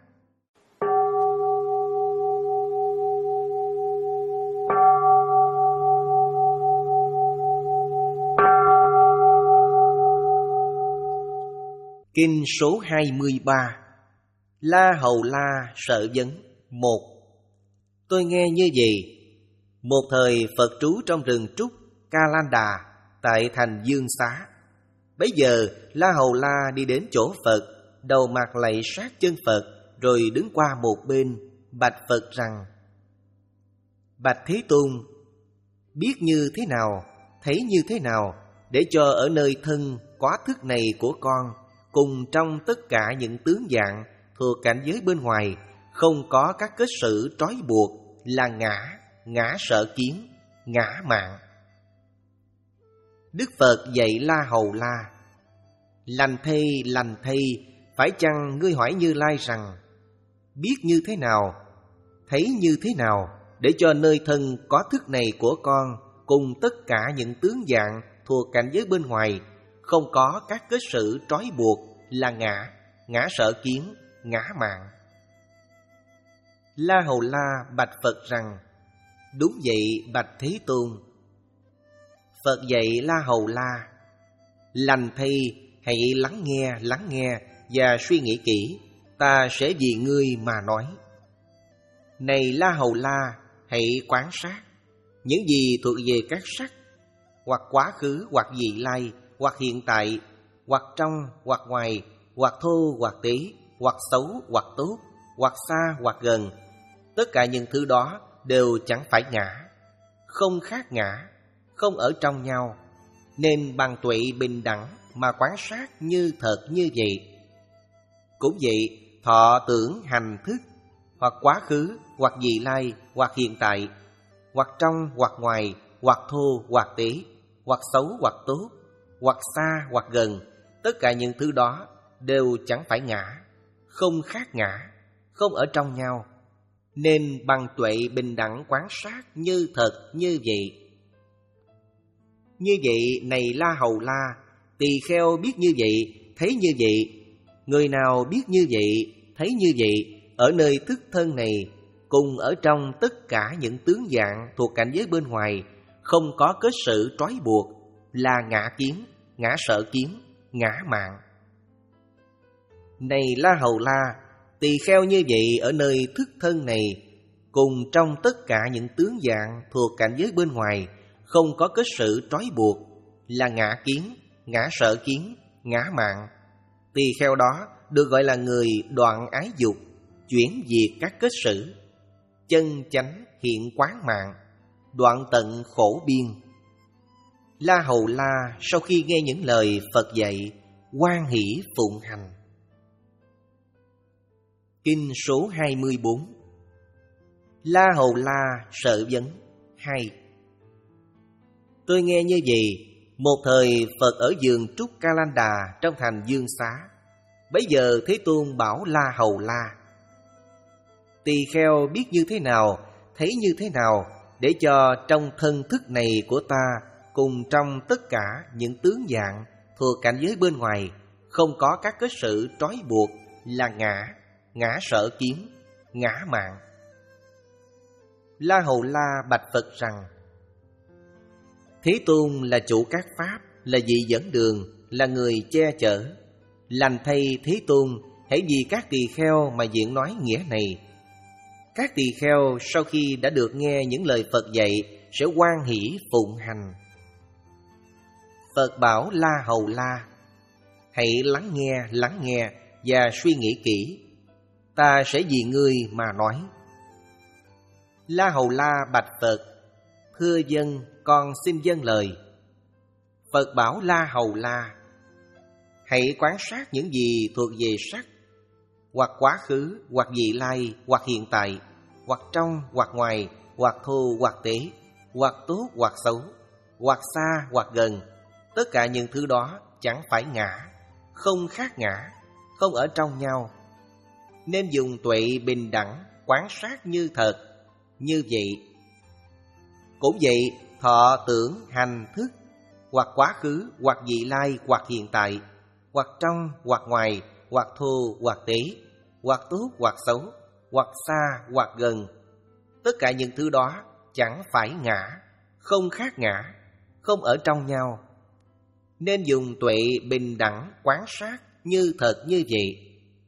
Kinh số hai mươi ba. La Hầu La Sợ Vấn. Một. Tôi nghe như vậy. Một thời Phật trú trong rừng trúc Ca Lan Đà tại thành Dương Xá. Bấy giờ La Hầu La đi đến chỗ Phật, đầu mặt lạy sát chân Phật, rồi đứng qua một bên, bạch Phật rằng: Bạch Thế Tôn, biết như thế nào, thấy như thế nào, để cho ở nơi thân quá thức này của con, cùng trong tất cả những tướng dạng thuộc cảnh giới bên ngoài, không có các kết sự trói buộc là ngã, ngã sợ kiến, ngã mạn. Đức Phật dạy La Hầu La: Lành thay, lành thay, phải chăng ngươi hỏi Như Lai rằng: biết như thế nào, thấy như thế nào, để cho nơi thân có thức này của con, cùng tất cả những tướng dạng thuộc cảnh giới bên ngoài, không có các kết sự trói buộc là ngã, ngã sợ kiến, ngã mạn. La Hầu La bạch Phật rằng: đúng vậy bạch Thế Tôn. Phật dạy La Hầu La: lành thay, hãy lắng nghe, lắng nghe và suy nghĩ kỹ, ta sẽ vì ngươi mà nói. Này La Hầu La, hãy quán sát những gì thuộc về các sắc, hoặc quá khứ, hoặc vị lai, hoặc hiện tại, hoặc trong, hoặc ngoài, hoặc thô, hoặc tế, hoặc xấu, hoặc tốt, hoặc xa, hoặc gần. Tất cả những thứ đó đều chẳng phải ngã, không khác ngã, không ở trong nhau, nên bằng tuệ bình đẳng mà quán sát như thật như vậy. Cũng vậy, thọ tưởng hành thức, hoặc quá khứ, hoặc vị lai, hoặc hiện tại, hoặc trong, hoặc ngoài, hoặc thô, hoặc tế, hoặc xấu, hoặc tốt, hoặc xa, hoặc gần, tất cả những thứ đó đều chẳng phải ngã, không khác ngã, không ở trong nhau, nên bằng tuệ bình đẳng quán sát như thật như vậy. Như vậy này La Hầu La, tỳ kheo biết như vậy, thấy như vậy. Người nào biết như vậy, thấy như vậy, ở nơi thức thân này, cùng ở trong tất cả những tướng dạng thuộc cảnh giới bên ngoài, không có kết sự trói buộc là ngã kiến, ngã sợ kiến, ngã mạn. Này La Hầu La, tỳ kheo như vậy ở nơi thức thân này, cùng trong tất cả những tướng dạng thuộc cảnh giới bên ngoài, không có kết sự trói buộc là ngã kiến, ngã sợ kiến, ngã mạn. Tỳ kheo đó được gọi là người đoạn ái dục, chuyển diệt các kết sự, chân chánh hiện quán mạng, đoạn tận khổ biên. La Hầu La sau khi nghe những lời Phật dạy, hoan hỷ phụng hành. Kinh số hai mươi bốn. La Hầu La Sợ Vấn. Hai. Tôi nghe như vậy. Một thời Phật ở vườn trúc Ca Lan Đà trong thành Dương Xá. Bấy giờ Thế Tôn bảo La Hầu La: tỳ kheo biết như thế nào, thấy như thế nào, để cho trong thân thức này của ta, cùng trong tất cả những tướng dạng thuộc cảnh giới bên ngoài, không có các kết sự trói buộc là ngã, ngã sợ kiến, ngã mạn. La Hầu La bạch Phật rằng: Thế Tôn là chủ các pháp, là vị dẫn đường, là người che chở. Lành thay Thế Tôn, hãy vì các tỳ kheo mà diễn nói nghĩa này. Các tỳ kheo sau khi đã được nghe những lời Phật dạy sẽ hoan hỷ phụng hành. Phật bảo La Hầu La: hãy lắng nghe, lắng nghe và suy nghĩ kỹ, ta sẽ vì ngươi mà nói. La Hầu La bạch Phật: thưa dân, con xin dâng lời. Phật bảo La Hầu La: hãy quán sát những gì thuộc về sắc, hoặc quá khứ, hoặc vị lai, hoặc hiện tại, hoặc trong, hoặc ngoài, hoặc thô, hoặc tế, hoặc tốt, hoặc xấu, hoặc xa, hoặc gần. tất cả những thứ đó chẳng phải ngã, không khác ngã, không ở trong nhau. Nên dùng tuệ bình đẳng quán sát như thật, như vậy. Cũng vậy, thọ tưởng hành thức, hoặc quá khứ, hoặc vị lai, hoặc hiện tại, hoặc trong, hoặc ngoài, hoặc thô, hoặc tế, hoặc tốt, hoặc xấu, hoặc xa, hoặc gần. Tất cả những thứ đó chẳng phải ngã, không khác ngã, không ở trong nhau. Nên dùng tuệ bình đẳng quán sát như thật như vậy.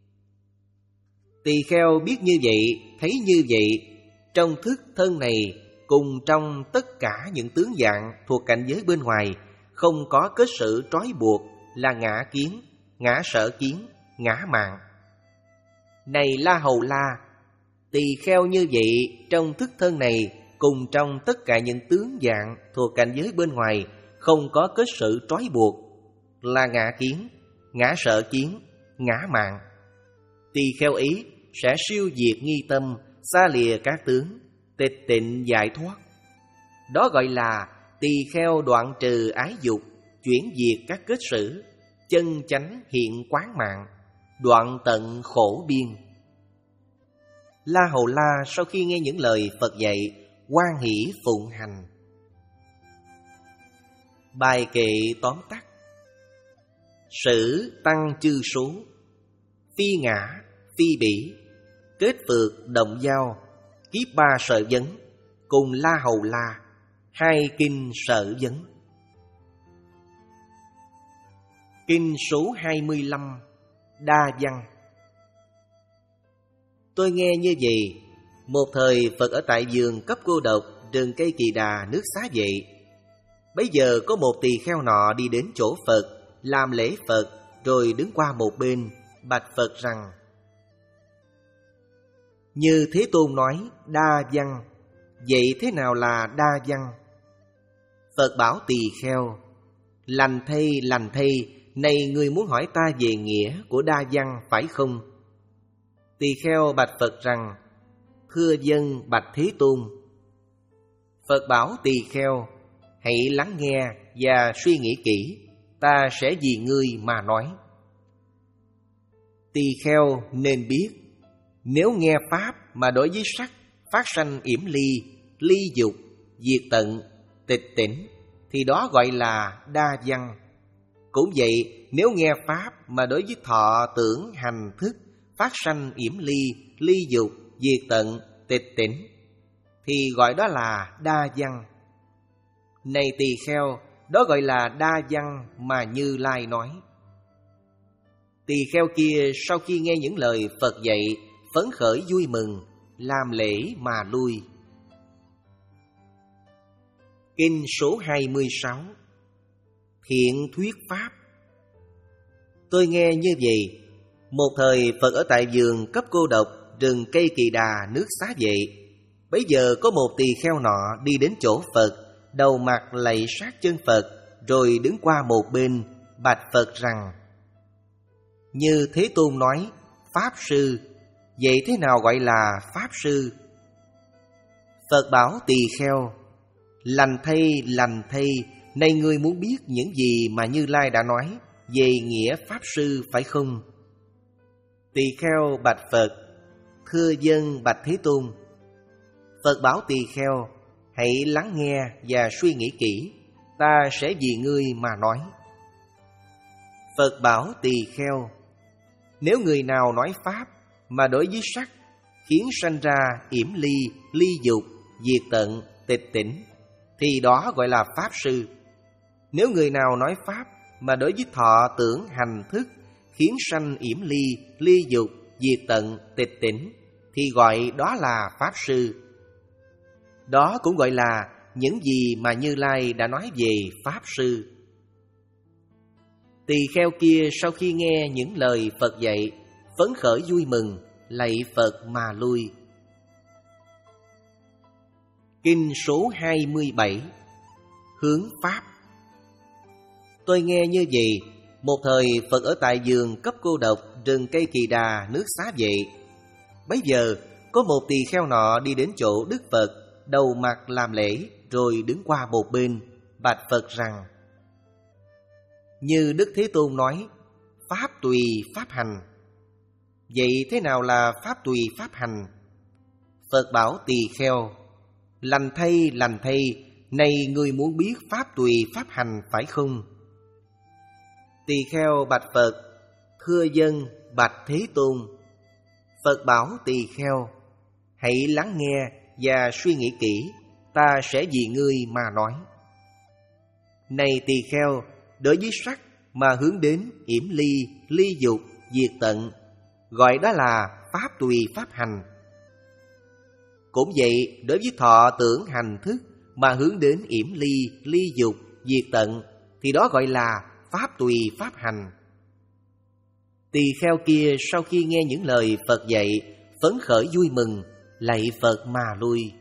Tỳ kheo biết như vậy, thấy như vậy, trong thức thân này cùng trong tất cả những tướng dạng thuộc cảnh giới bên ngoài, không có kết sự trói buộc là ngã kiến, ngã sở kiến, ngã mạn. Này La Hầu La, tỳ kheo như vậy trong thức thân này cùng trong tất cả những tướng dạng thuộc cảnh giới bên ngoài, không có kết sự trói buộc là ngã kiến, ngã sở kiến, ngã mạn. Tỳ kheo ý sẽ siêu diệt nghi tâm, xa lìa các tướng, tịch tịnh giải thoát. Đó gọi là tỳ kheo đoạn trừ ái dục, chuyển diệt các kết sử, chân chánh hiện quán mạng, đoạn tận khổ biên. La Hầu La sau khi nghe những lời Phật dạy, hoan hỷ phụng hành. Bài kệ tóm tắt: sử tăng chư số, phi ngã, phi bỉ, kết phược động giao, kiếp ba sợ vấn, cùng La Hầu La, hai kinh sợ vấn. Kinh số hai mươi lăm, Đa Văn. Tôi nghe như vậy, một thời Phật ở tại vườn cấp cô độc, rừng cây Kỳ Đà, nước Xá Vệ. Bấy giờ có một tỳ kheo nọ đi đến chỗ Phật, làm lễ Phật, rồi đứng qua một bên, bạch Phật rằng: như Thế Tôn nói đa văn, vậy thế nào là đa văn? Phật bảo tỳ kheo: lành thay, lành thay, này người muốn hỏi ta về nghĩa của đa văn phải không? Tỳ kheo bạch Phật rằng: thưa dân bạch Thế Tôn. Phật bảo tỳ kheo: hãy lắng nghe và suy nghĩ kỹ, ta sẽ vì ngươi mà nói. Tỳ kheo nên biết, nếu nghe pháp mà đối với sắc phát sanh yểm ly, ly dục, diệt tận, tịch tỉnh, thì đó gọi là đa văn. Cũng vậy, nếu nghe pháp mà đối với thọ tưởng hành thức phát sanh yểm ly, ly dục, diệt tận, tịch tỉnh, thì gọi đó là đa văn. Này tỳ kheo, đó gọi là đa văn mà Như Lai nói. Tỳ kheo kia sau khi nghe những lời Phật dạy, phấn khởi vui mừng, làm lễ mà lui. Kinh số hai mươi sáu, Thiện thuyết pháp. Tôi nghe như vậy, một thời Phật ở tại vườn cấp cô độc, rừng cây Kỳ Đà, nước Xá Vệ. Bấy giờ có một tỳ kheo nọ đi đến chỗ Phật, đầu mặt lạy sát chân Phật, rồi đứng qua một bên, bạch Phật rằng: như Thế Tôn nói Pháp Sư, vậy thế nào gọi là Pháp Sư? Phật bảo tỳ kheo: lành thay, lành thay, này người muốn biết những gì mà Như Lai đã nói về nghĩa Pháp Sư phải không? Tỳ kheo bạch Phật: thưa dân bạch Thế Tôn. Phật bảo tỳ kheo: hãy lắng nghe và suy nghĩ kỹ, ta sẽ vì ngươi mà nói. Phật bảo tỳ kheo: nếu người nào nói pháp mà đối với sắc khiến sanh ra yểm ly, ly dục, diệt tận, tịch tỉnh, thì đó gọi là Pháp Sư. Nếu người nào nói pháp mà đối với thọ tưởng hành thức khiến sanh yểm ly, ly dục, diệt tận, tịch tỉnh, thì gọi đó là Pháp Sư. Đó cũng gọi là những gì mà Như Lai đã nói về Pháp Sư. Tỳ kheo kia sau khi nghe những lời Phật dạy, phấn khởi vui mừng, lạy Phật mà lui. Kinh số hai mươi bảy, Hướng Pháp. Tôi nghe như vậy, một thời Phật ở tại vườn cấp cô độc, rừng cây Kỳ Đà, nước Xá Vệ. Bấy giờ có một tỳ kheo nọ đi đến chỗ Đức Phật, đầu mặt làm lễ, rồi đứng qua một bên, bạch Phật rằng: Như Đức Thế Tôn nói, pháp tùy pháp hành. Vậy thế nào là pháp tùy pháp hành? Phật bảo tỳ kheo, lành thay, lành thay, này người muốn biết pháp tùy pháp hành phải không? Tỳ kheo bạch Phật, thưa dân bạch Thế Tôn. Phật bảo tỳ kheo, hãy lắng nghe và suy nghĩ kỹ, ta sẽ vì ngươi mà nói. Này tỳ kheo, đối với sắc mà hướng đến yểm ly, ly dục, diệt tận, gọi đó là pháp tùy pháp hành. Cũng vậy, đối với thọ tưởng hành thức mà hướng đến yểm ly, ly dục, diệt tận, thì đó gọi là pháp tùy pháp hành. Tỳ kheo kia sau khi nghe những lời Phật dạy, phấn khởi vui mừng, lạy Phật mà lui.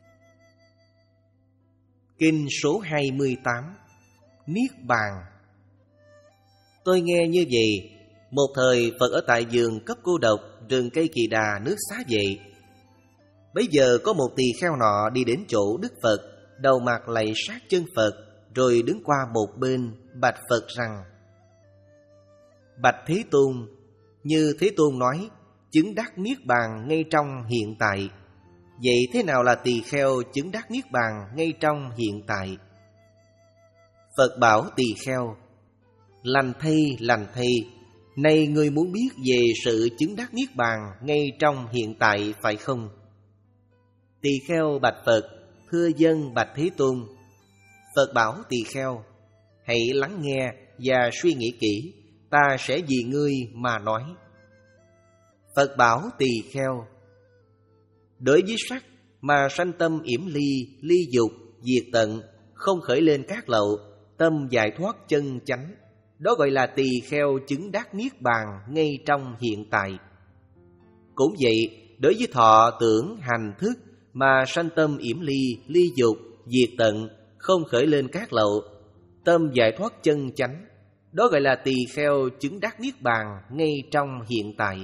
Kinh số hai mươi tám, Niết Bàn. Tôi nghe như vậy, một thời Phật ở tại vườn cấp cô độc, rừng cây Kỳ Đà, nước Xá Vệ. Bấy giờ có một tỳ kheo nọ đi đến chỗ Đức Phật, đầu mặt lạy sát chân Phật, rồi đứng qua một bên, bạch Phật rằng: Bạch Thế Tôn, như Thế Tôn nói, chứng đắc Niết Bàn ngay trong hiện tại. Vậy thế nào là tỳ kheo chứng đắc Niết Bàn ngay trong hiện tại? Phật bảo tỳ kheo, lành thay, lành thay, này người muốn biết về sự chứng đắc Niết Bàn ngay trong hiện tại phải không? Tỳ kheo bạch Phật, thưa dân bạch Thế Tôn. Phật bảo tỳ kheo, hãy lắng nghe và suy nghĩ kỹ, ta sẽ vì ngươi mà nói. Phật bảo tỳ kheo, đối với sắc mà sanh tâm yểm ly, ly dục, diệt tận, không khởi lên các lậu, tâm giải thoát chân chánh, đó gọi là tỳ kheo chứng đắc Niết Bàn ngay trong hiện tại. Cũng vậy, đối với thọ tưởng hành thức mà sanh tâm yểm ly, ly dục, diệt tận, không khởi lên các lậu, tâm giải thoát chân chánh, đó gọi là tỳ kheo chứng đắc Niết Bàn ngay trong hiện tại.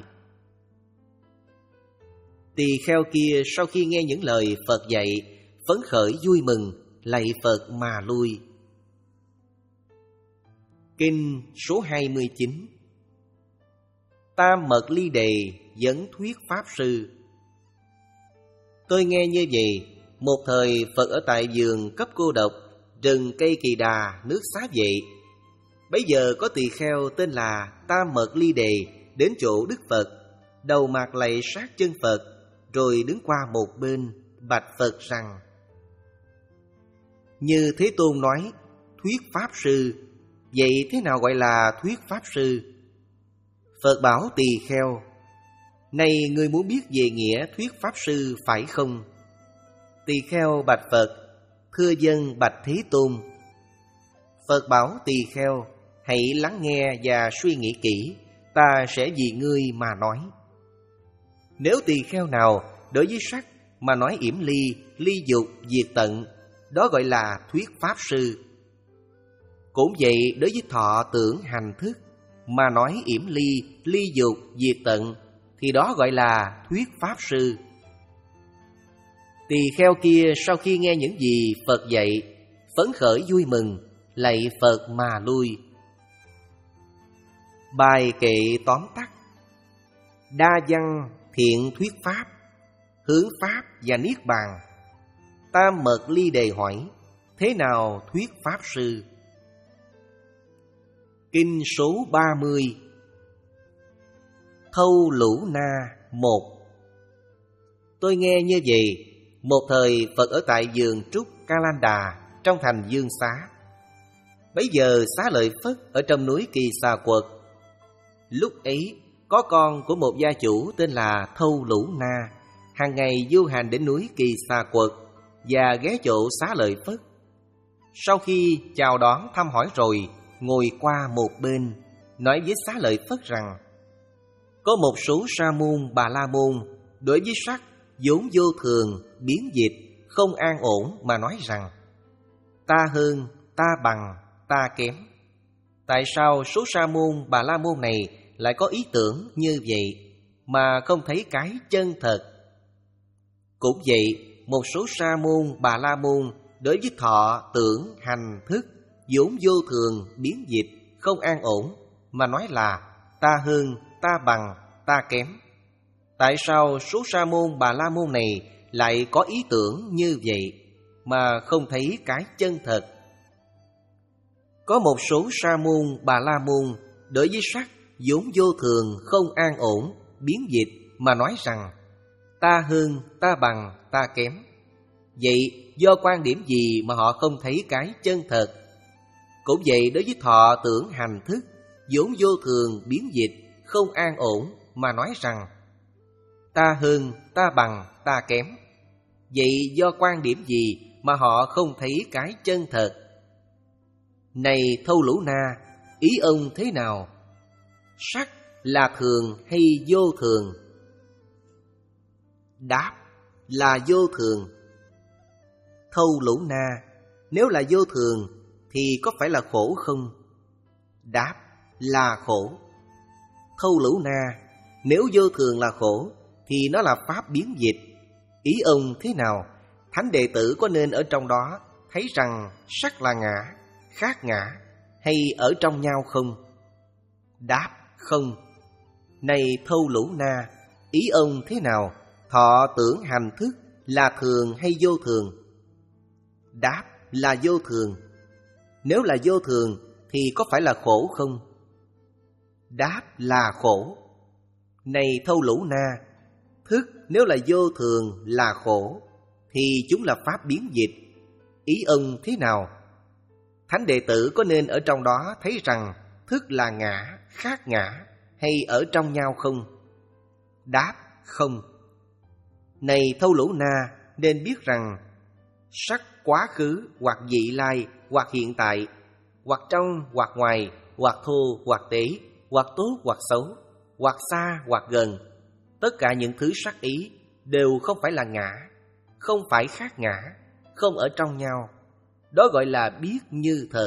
Tỳ kheo kia sau khi nghe những lời Phật dạy, phấn khởi vui mừng, lạy Phật mà lui. Kinh số hai mươi chín, Tam Mật Ly Đề Vấn Thuyết Pháp Sư. Tôi nghe như vậy, một thời Phật ở tại vườn cấp cô độc, rừng cây Kỳ Đà, nước Xá Vệ. Bấy giờ có tỳ kheo tên là Tam Mật Ly Đề đến chỗ Đức Phật, đầu mặt lạy sát chân Phật, rồi đứng qua một bên, bạch Phật rằng: Như Thế Tôn nói, thuyết Pháp Sư. Vậy thế nào gọi là thuyết Pháp Sư? Phật bảo tỳ kheo, này người muốn biết về nghĩa thuyết Pháp Sư phải không? Tỳ kheo bạch Phật, thưa dân bạch Thế Tôn. Phật bảo tỳ kheo, hãy lắng nghe và suy nghĩ kỹ, ta sẽ vì ngươi mà nói. Nếu tỳ kheo nào đối với sắc mà nói yểm ly, ly dục, diệt tận, đó gọi là thuyết Pháp Sư. Cũng vậy, đối với thọ tưởng hành thức mà nói yểm ly, ly dục, diệt tận, thì đó gọi là thuyết Pháp Sư. Tỳ kheo kia sau khi nghe những gì Phật dạy, phấn khởi vui mừng, lạy Phật mà lui. Bài kệ tóm tắt: Đa văn thiện thuyết Pháp, hướng Pháp và Niết Bàn. Tam Mật Ly Đề hỏi, thế nào thuyết Pháp Sư? Kinh số ba mươi, Thâu Lũ Na một. Tôi nghe như vậy, một thời Phật ở tại vườn trúc Ca Lan Đà trong thành Dương Xá. Bấy giờ Xá Lợi Phất ở trong núi Kỳ Xà Quật. Lúc ấy có con của một gia chủ tên là Thâu Lũ Na, hàng ngày du hành đến núi Kỳ Xà Quật và ghé chỗ Xá Lợi Phất. Sau khi chào đón thăm hỏi rồi, ngồi qua một bên, nói với Xá Lợi Phất rằng: Có một số sa môn Bà La Môn đối với sắc vốn vô thường, biến dịch, không an ổn mà nói rằng: Ta hơn, ta bằng, ta kém. Tại sao số sa môn Bà La Môn này lại có ý tưởng như vậy mà không thấy cái chân thật? Cũng vậy, một số sa môn Bà La Môn đối với thọ tưởng hành thức vốn vô thường, biến dịch, không an ổn, mà nói là ta hơn, ta bằng, ta kém. Tại sao số sa môn Bà La Môn này lại có ý tưởng như vậy mà không thấy cái chân thật? Có một số sa môn Bà La Môn đối với sắc vốn vô thường, không an ổn, biến dịch mà nói rằng ta hơn, ta bằng, ta kém. Vậy do quan điểm gì mà họ không thấy cái chân thật? Cũng vậy đối với thọ tưởng hành thức vốn vô thường, biến dịch, không an ổn mà nói rằng ta hơn, ta bằng, ta kém. Vậy do quan điểm gì mà họ không thấy cái chân thật? Này Thâu Lũ Na, ý ông thế nào? Sắc là thường hay vô thường? Đáp là vô thường. Thâu Lũ Na, nếu là vô thường thì có phải là khổ không? Đáp là khổ. Thâu Lũ Na, nếu vô thường là khổ thì nó là pháp biến dịch. Ý ông thế nào? Thánh đệ tử có nên ở trong đó thấy rằng sắc là ngã, khác ngã, hay ở trong nhau không? Đáp không. Này Thâu Lũ Na, ý ông thế nào? Thọ tưởng hành thức là thường hay vô thường? Đáp là vô thường. Nếu là vô thường thì có phải là khổ không? Đáp là khổ. Này Thâu Lũ Na, thức nếu là vô thường là khổ thì chúng là pháp biến dịch. Ý ông thế nào? Thánh đệ tử có nên ở trong đó thấy rằng thức là ngã, khác ngã, hay ở trong nhau không? Đáp không. Này Thâu Lũ Na, nên biết rằng sắc quá khứ hoặc vị lai hoặc hiện tại, hoặc trong hoặc ngoài, hoặc thô hoặc tế, hoặc tốt hoặc xấu, hoặc xa hoặc gần, tất cả những thứ sắc ý đều không phải là ngã, không phải khác ngã, không ở trong nhau. Đó gọi là biết như thật.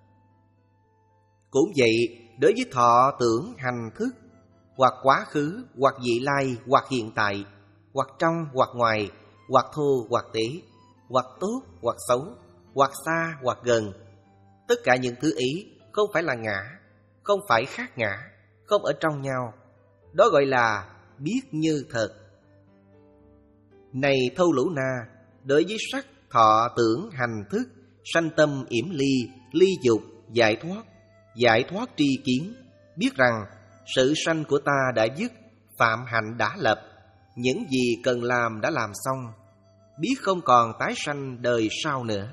Cũng vậy, đối với thọ tưởng hành thức, hoặc quá khứ, hoặc vị lai, hoặc hiện tại, hoặc trong, hoặc ngoài, hoặc thô, hoặc tế, hoặc tốt, hoặc xấu, hoặc xa, hoặc gần, tất cả những thứ ý không phải là ngã, không phải khác ngã, không ở trong nhau. Đó gọi là biết như thật. Này Thâu Lũ Na, đối với sắc, thọ, tưởng, hành thức, sanh tâm yểm ly, ly dục, giải thoát, giải thoát tri kiến, biết rằng sự sanh của ta đã dứt, phạm hạnh đã lập, những gì cần làm đã làm xong, biết không còn tái sanh đời sau nữa.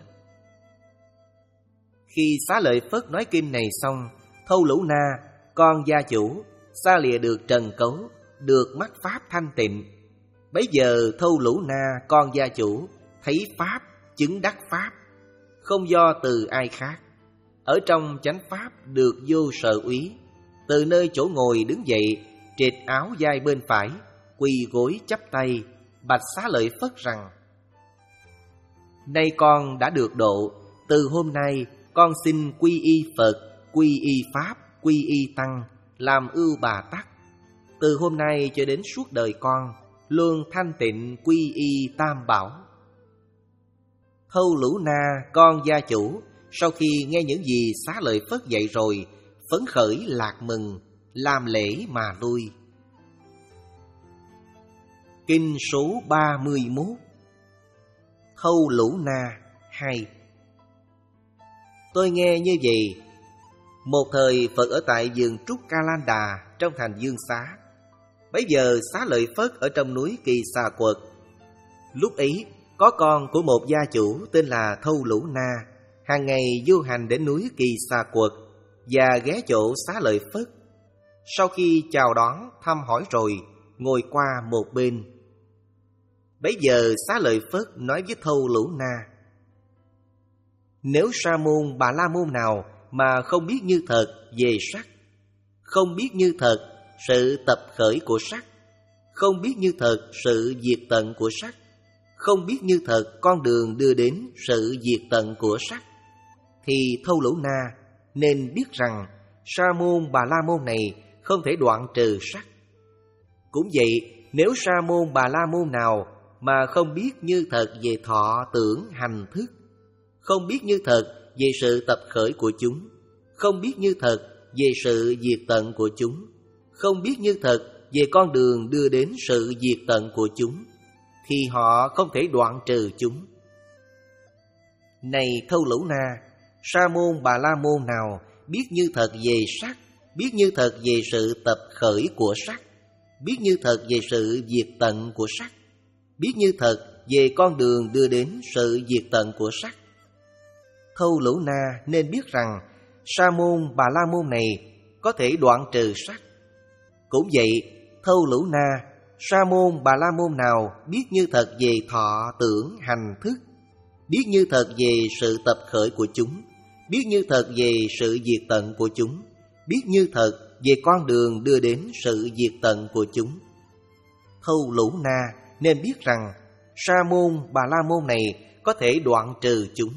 Khi Xá Lợi Phất nói kinh này xong, Thâu Lũ Na, con gia chủ, xa lìa được trần cấu, được mắt pháp thanh tịnh. Bấy giờ Thâu Lũ Na, con gia chủ, thấy pháp, chứng đắc pháp, không do từ ai khác, ở trong chánh pháp được vô sở úy. Từ nơi chỗ ngồi đứng dậy, trệt áo vai bên phải, quỳ gối chắp tay, bạch Xá Lợi Phất rằng: Nay con đã được độ, từ hôm nay con xin quy y Phật, quy y Pháp, quy y Tăng, làm ưu bà tắc. Từ hôm nay cho đến suốt đời con, luôn thanh tịnh quy y Tam Bảo. Thâu Lũ Na, con gia chủ, sau khi nghe những gì Xá Lợi Phất dạy rồi, phấn khởi lạc mừng, làm lễ mà lui. Kinh số ba mươi mốt. Thâu Lũ Na hai. Tôi nghe như vậy. Một thời Phật ở tại vườn Trúc Ca Lan Đà trong thành Dương Xá. Bấy giờ Xá Lợi Phất ở trong núi Kỳ Xà Quật. Lúc ấy có con của một gia chủ tên là Thâu Lũ Na, hàng ngày du hành đến núi Kỳ Xà Quật và ghé chỗ Xá Lợi Phất. Sau khi chào đón thăm hỏi rồi, ngồi qua một bên. Bấy giờ Xá Lợi Phất nói với Thâu Lũ Na: Nếu sa môn Bà La Môn nào mà không biết như thật về sắc, không biết như thật sự tập khởi của sắc, không biết như thật sự diệt tận của sắc, không biết như thật con đường đưa đến sự diệt tận của sắc, thì Thâu Lũ Na nên biết rằng sa môn Bà La Môn này không thể đoạn trừ sắc. Cũng vậy, nếu sa môn Bà La Môn nào mà không biết như thật về thọ tưởng hành thức, không biết như thật về sự tập khởi của chúng, không biết như thật về sự diệt tận của chúng, không biết như thật về con đường đưa đến sự diệt tận của chúng, thì họ không thể đoạn trừ chúng. Này Thâu Lỗ Na, Sa môn Bà La môn nào biết như thật về sắc, biết như thật về sự tập khởi của sắc, biết như thật về sự diệt tận của sắc, biết như thật về con đường đưa đến sự diệt tận của sắc. Thâu Lỗ Na nên biết rằng Sa môn Bà La môn này có thể đoạn trừ sắc. Cũng vậy, Thâu Lỗ Na, Sa môn Bà La môn nào biết như thật về thọ tưởng hành thức, biết như thật về sự tập khởi của chúng, biết như thật về sự diệt tận của chúng, biết như thật về con đường đưa đến sự diệt tận của chúng. Thâu Lỗ Na nên biết rằng Sa môn Bà La môn này có thể đoạn trừ chúng.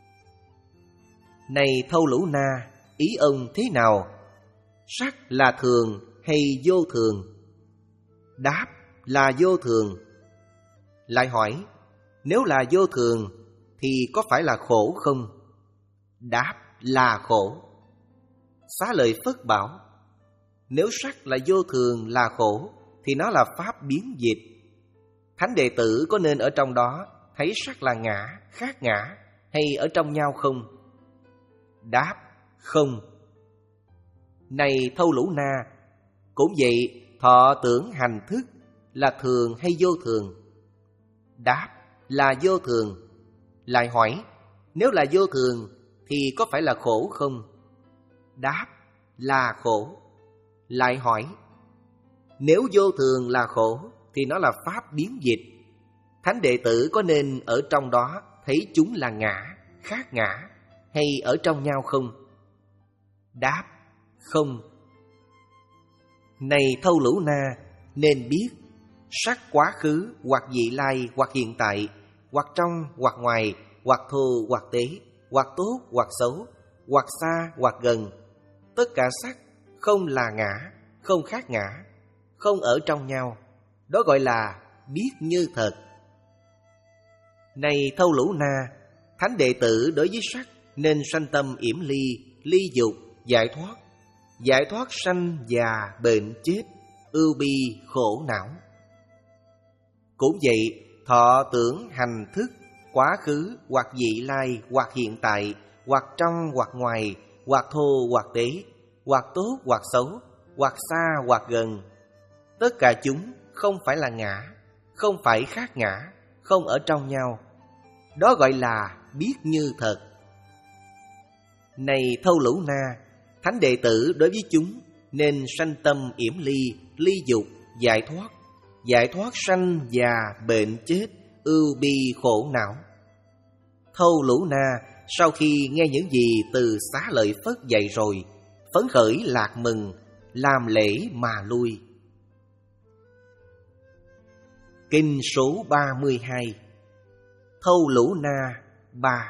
Này Thâu Lỗ Na, ý ông thế nào? Sắc là thường hay vô thường? Đáp là vô thường. Lại hỏi, nếu là vô thường thì có phải là khổ không? Đáp là khổ. Xá Lợi Phất bảo, nếu sắc là vô thường là khổ thì nó là pháp biến dịch. Thánh đệ tử có nên ở trong đó thấy sắc là ngã, khác ngã, hay ở trong nhau không? Đáp không. Này Thâu Lỗ Na, cũng vậy, thọ tưởng hành thức là thường hay vô thường? Đáp là vô thường. Lại hỏi, nếu là vô thường thì có phải là khổ không? Đáp là khổ. Lại hỏi, nếu vô thường là khổ thì nó là pháp biến dịch. Thánh đệ tử có nên ở trong đó thấy chúng là ngã, khác ngã, hay ở trong nhau không? Đáp không. Này Thâu Lỗ Na, nên biết sắc quá khứ hoặc vị lai hoặc hiện tại, hoặc trong hoặc ngoài, hoặc thô hoặc tế, hoặc tốt hoặc xấu, hoặc xa hoặc gần, tất cả sắc không là ngã, không khác ngã, không ở trong nhau. Đó gọi là biết như thật. Này Thâu Lỗ Na, thánh đệ tử đối với sắc nên sanh tâm yểm ly, ly dục, giải thoát. Giải thoát sanh già bệnh chết, ưu bi khổ não. Cũng vậy, thọ tưởng hành thức, quá khứ hoặc vị lai hoặc hiện tại, hoặc trong hoặc ngoài, hoặc thô hoặc tế, hoặc tốt hoặc xấu, hoặc xa hoặc gần, tất cả chúng không phải là ngã, không phải khác ngã, không ở trong nhau. Đó gọi là biết như thật. Này Thâu Lỗ Na, thánh đệ tử đối với chúng nên sanh tâm yểm ly, ly dục, giải thoát. Giải thoát sanh già bệnh chết, ưu bi khổ não. Thâu Lỗ Na sau khi nghe những gì từ Xá Lợi Phất dạy rồi, phấn khởi lạc mừng, làm lễ mà lui. Kinh số ba mươi hai. Thâu Lỗ Na ba.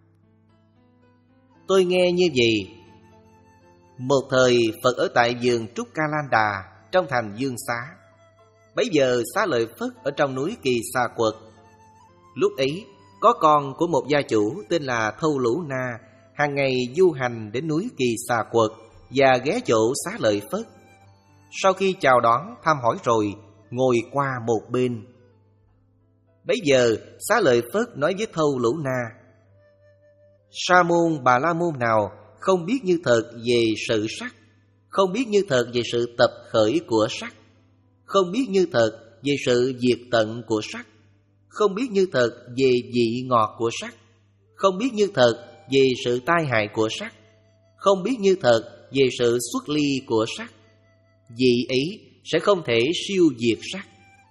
Tôi nghe như vậy. Một thời Phật ở tại vườn Trúc Ca Lan Đà trong thành Dương Xá. Bấy giờ Xá Lợi Phất ở trong núi Kỳ Xà Quật. Lúc ấy có con của một gia chủ tên là Thâu Lỗ Na hàng ngày du hành đến núi Kỳ Xà Quật và ghé chỗ Xá Lợi Phất. Sau khi chào đón thăm hỏi rồi, ngồi qua một bên. Bấy giờ Xá Lợi Phất nói với Thâu Lỗ Na, Sa môn Bà La môn nào không biết như thật về sự sắc, không biết như thật về sự tập khởi của sắc, không biết như thật về sự diệt tận của sắc, không biết như thật về vị ngọt của sắc, không biết như thật về sự tai hại của sắc, không biết như thật về sự xuất ly của sắc, vị ấy sẽ không thể siêu diệt sắc.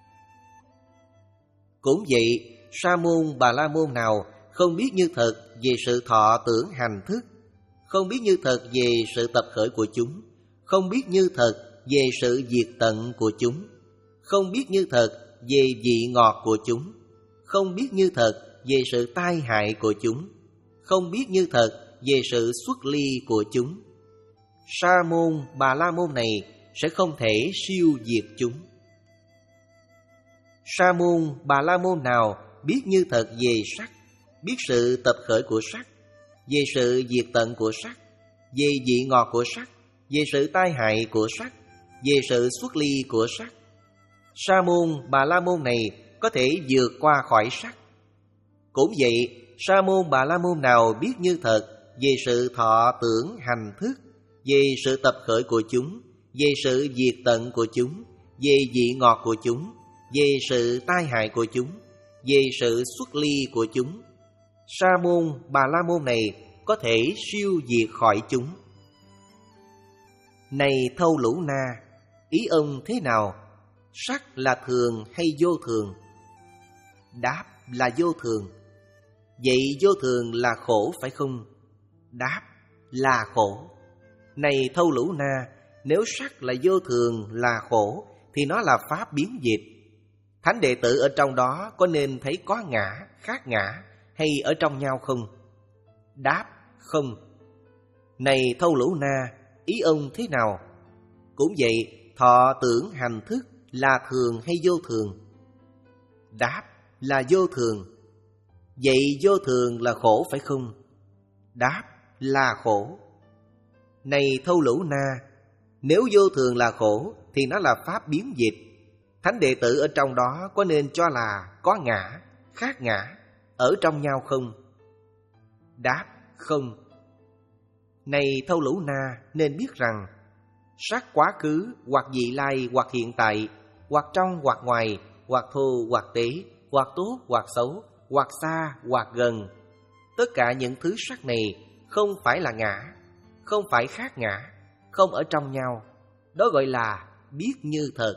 Cũng vậy, Sa môn Bà La môn nào không biết như thật về sự thọ tưởng hành thức, không biết như thật về sự tập khởi của chúng, không biết như thật về sự diệt tận của chúng, không biết như thật về vị ngọt của chúng, không biết như thật về sự tai hại của chúng, không biết như thật về sự xuất ly của chúng, Sa môn Bà La môn này sẽ không thể siêu diệt chúng. Sa môn Bà La môn nào biết như thật về sắc, biết sự tập khởi của sắc, về sự diệt tận của sắc, về vị ngọt của sắc, về sự tai hại của sắc, về sự xuất ly của sắc. Sa môn Bà La Môn này có thể vượt qua khỏi sắc. Cũng vậy, Sa môn Bà La Môn nào biết như thật về sự thọ tưởng hành thức, về sự tập khởi của chúng, về sự diệt tận của chúng, về vị ngọt của chúng, về sự tai hại của chúng, về sự xuất ly của chúng, Sa môn Bà La Môn này có thể siêu diệt khỏi chúng. Này Thâu Lũ Na, ý ông thế nào? Sắc là thường hay vô thường? Đáp là vô thường. Vậy vô thường là khổ phải không? Đáp là khổ. Này Thâu Lũ Na, nếu sắc là vô thường là khổ thì nó là pháp biến dịch. Thánh đệ tử ở trong đó có nên thấy có ngã, khác ngã hay ở trong nhau không? Đáp không. Này Thâu Lũ Na, ý ông thế nào? Cũng vậy, thọ tưởng hành thức là thường hay vô thường? Đáp là vô thường. Vậy vô thường là khổ phải không? Đáp là khổ. Này Thâu Lũ Na, nếu vô thường là khổ thì nó là pháp biến dịch. Thánh đệ tử ở trong đó có nên cho là có ngã, khác ngã, ở trong nhau không? Đáp không. Này Thâu Lũ Na, nên biết rằng sắc quá khứ hoặc vị lai hoặc hiện tại, hoặc trong hoặc ngoài, hoặc thô hoặc tế, hoặc tốt hoặc xấu, hoặc xa hoặc gần, tất cả những thứ sắc này không phải là ngã, không phải khác ngã, không ở trong nhau. Đó gọi là biết như thật.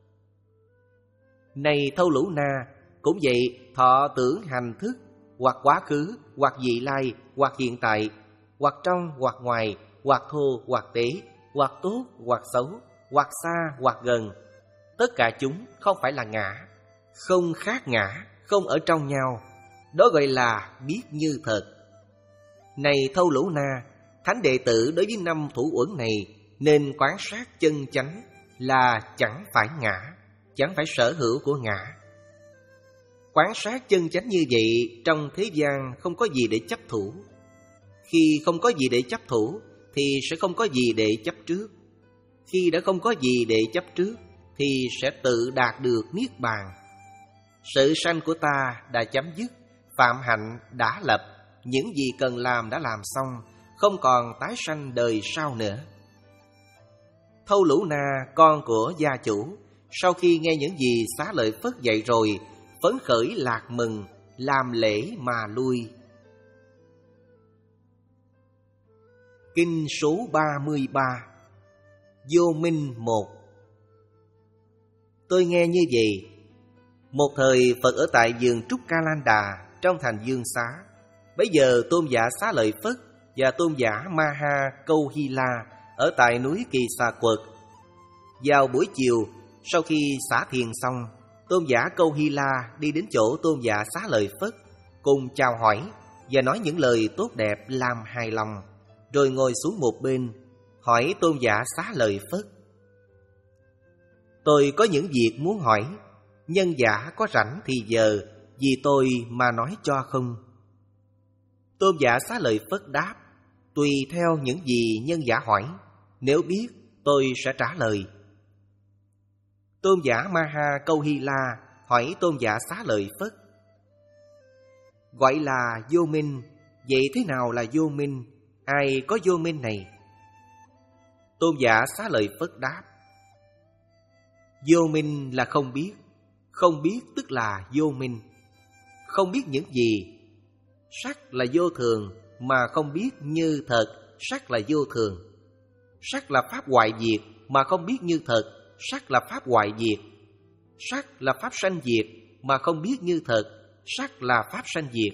Này Thâu Lũ Na, cũng vậy, thọ tưởng hành thức, hoặc quá khứ, hoặc vị lai, hoặc hiện tại, hoặc trong hoặc ngoài, hoặc thô hoặc tế, hoặc tốt hoặc xấu, hoặc xa hoặc gần, tất cả chúng không phải là ngã, không khác ngã, không ở trong nhau. Đó gọi là biết như thật. Này Thâu Lũ Na, thánh đệ tử đối với năm thủ uẩn này nên quán sát chân chánh là chẳng phải ngã, chẳng phải sở hữu của ngã. Quán sát chân chánh như vậy, trong thế gian không có gì để chấp thủ. Khi không có gì để chấp thủ thì sẽ không có gì để chấp trước. Khi đã không có gì để chấp trước thì sẽ tự đạt được niết bàn. Sự sanh của ta đã chấm dứt, phạm hạnh đã lập, những gì cần làm đã làm xong, không còn tái sanh đời sau nữa. Thâu Lũ Na, con của gia chủ, sau khi nghe những gì Xá Lợi Phất dạy rồi, phấn khởi lạc mừng, làm lễ mà lui. Kinh số ba mươi ba. Vô Minh một. Tôi nghe như vậy. Một thời Phật ở tại vườn Trúc Ca Lan Đà trong thành Dương Xá. Bấy giờ tôn giả Xá Lợi Phất và tôn giả Ma Ha Câu Hy La ở tại núi Kỳ Xà Quật. Vào buổi chiều, sau khi xả thiền xong, tôn giả Câu Hy La đi đến chỗ tôn giả Xá Lợi Phất, cùng chào hỏi và nói những lời tốt đẹp làm hài lòng, rồi ngồi xuống một bên, hỏi tôn giả Xá Lợi Phất: Tôi có những việc muốn hỏi, nhân giả có rảnh thì giờ vì tôi mà nói cho không? Tôn giả Xá Lợi Phất đáp: Tùy theo những gì nhân giả hỏi, nếu biết tôi sẽ trả lời. Tôn giả Ma Ha Câu Hy La hỏi tôn giả Xá Lợi Phất: Gọi là vô minh, vậy thế nào là vô minh? Ai có vô minh này? Tôn giả Xá Lợi Phất đáp: Vô minh là không biết, không biết tức là vô minh. Không biết những gì? Sắc là vô thường, mà không biết như thật, sắc là vô thường. Sắc là pháp hoại diệt, mà không biết như thật, sắc là pháp hoại diệt. Sắc là pháp sanh diệt, mà không biết như thật, sắc là pháp sanh diệt.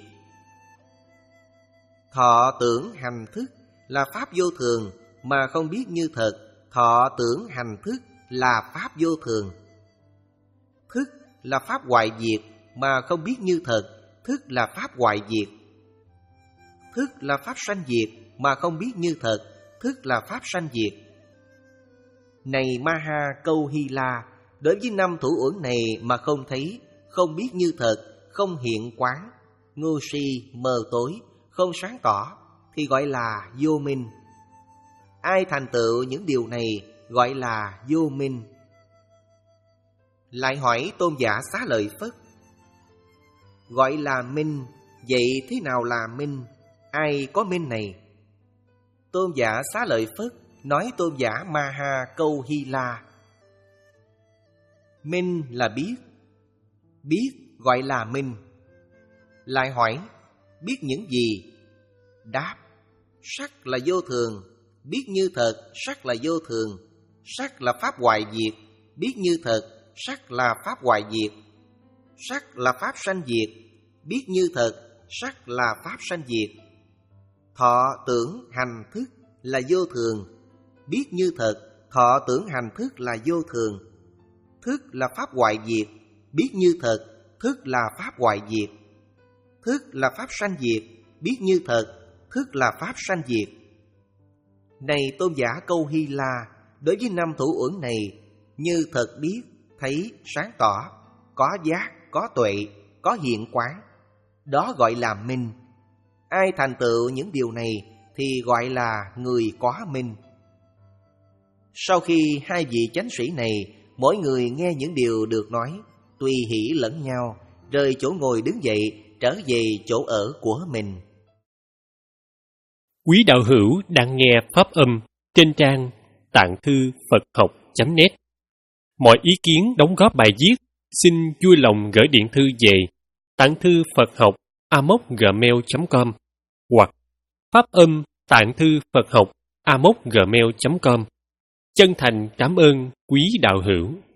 Thọ tưởng hành thức là pháp vô thường, mà không biết như thật, thọ tưởng hành thức là pháp vô thường. Thức là pháp hoại diệt, mà không biết như thật, thức là pháp hoại diệt. Thức là pháp sanh diệt, mà không biết như thật, thức là pháp sanh diệt. Này Ma Ha Câu Hy La, đối với năm thủ uẩn này mà không thấy, không biết như thật, không hiện quán, ngu si, mờ tối, không sáng tỏ, thì gọi là vô minh. Ai thành tựu những điều này gọi là vô minh. Lại hỏi Tôn giả Xá Lợi Phất: gọi là minh, vậy thế nào là minh? Ai có minh này? Tôn giả Xá Lợi Phất nói Tôn giả Ma Ha Câu Hy La: minh là biết, biết gọi là minh. Lại hỏi: biết những gì? Đáp: sắc là vô thường, biết như thật, sắc là vô thường. Sắc là pháp hoại diệt, biết như thật, sắc là pháp hoại diệt. Sắc là pháp sanh diệt, biết như thật, sắc là pháp sanh diệt. Thọ tưởng hành thức là vô thường, biết như thật, thọ tưởng hành thức là vô thường. Thức là pháp hoại diệt, biết như thật, thức là pháp hoại diệt. Thức là pháp sanh diệt, biết như thật, thức là pháp sanh diệt. Này Tôn giả Câu Hy La, đối với năm thủ uẩn này, như thật biết, thấy, sáng tỏ, có giác, có tuệ, có hiện quán, đó gọi là minh. Ai thành tựu những điều này thì gọi là người có minh. Sau khi hai vị chánh sĩ này, mỗi người nghe những điều được nói, tùy hỷ lẫn nhau, rời chỗ ngồi đứng dậy, trở về chỗ ở của mình. Quý đạo hữu đang nghe pháp âm trên trang tạng thư Phật học chấm net. Mọi ý kiến đóng góp bài viết xin vui lòng gửi điện thư về tạng thư Phật học a mốc gmail chấm com hoặc pháp âm tạng thư Phật học a mốc gmail chấm com. Chân thành cảm ơn quý đạo hữu.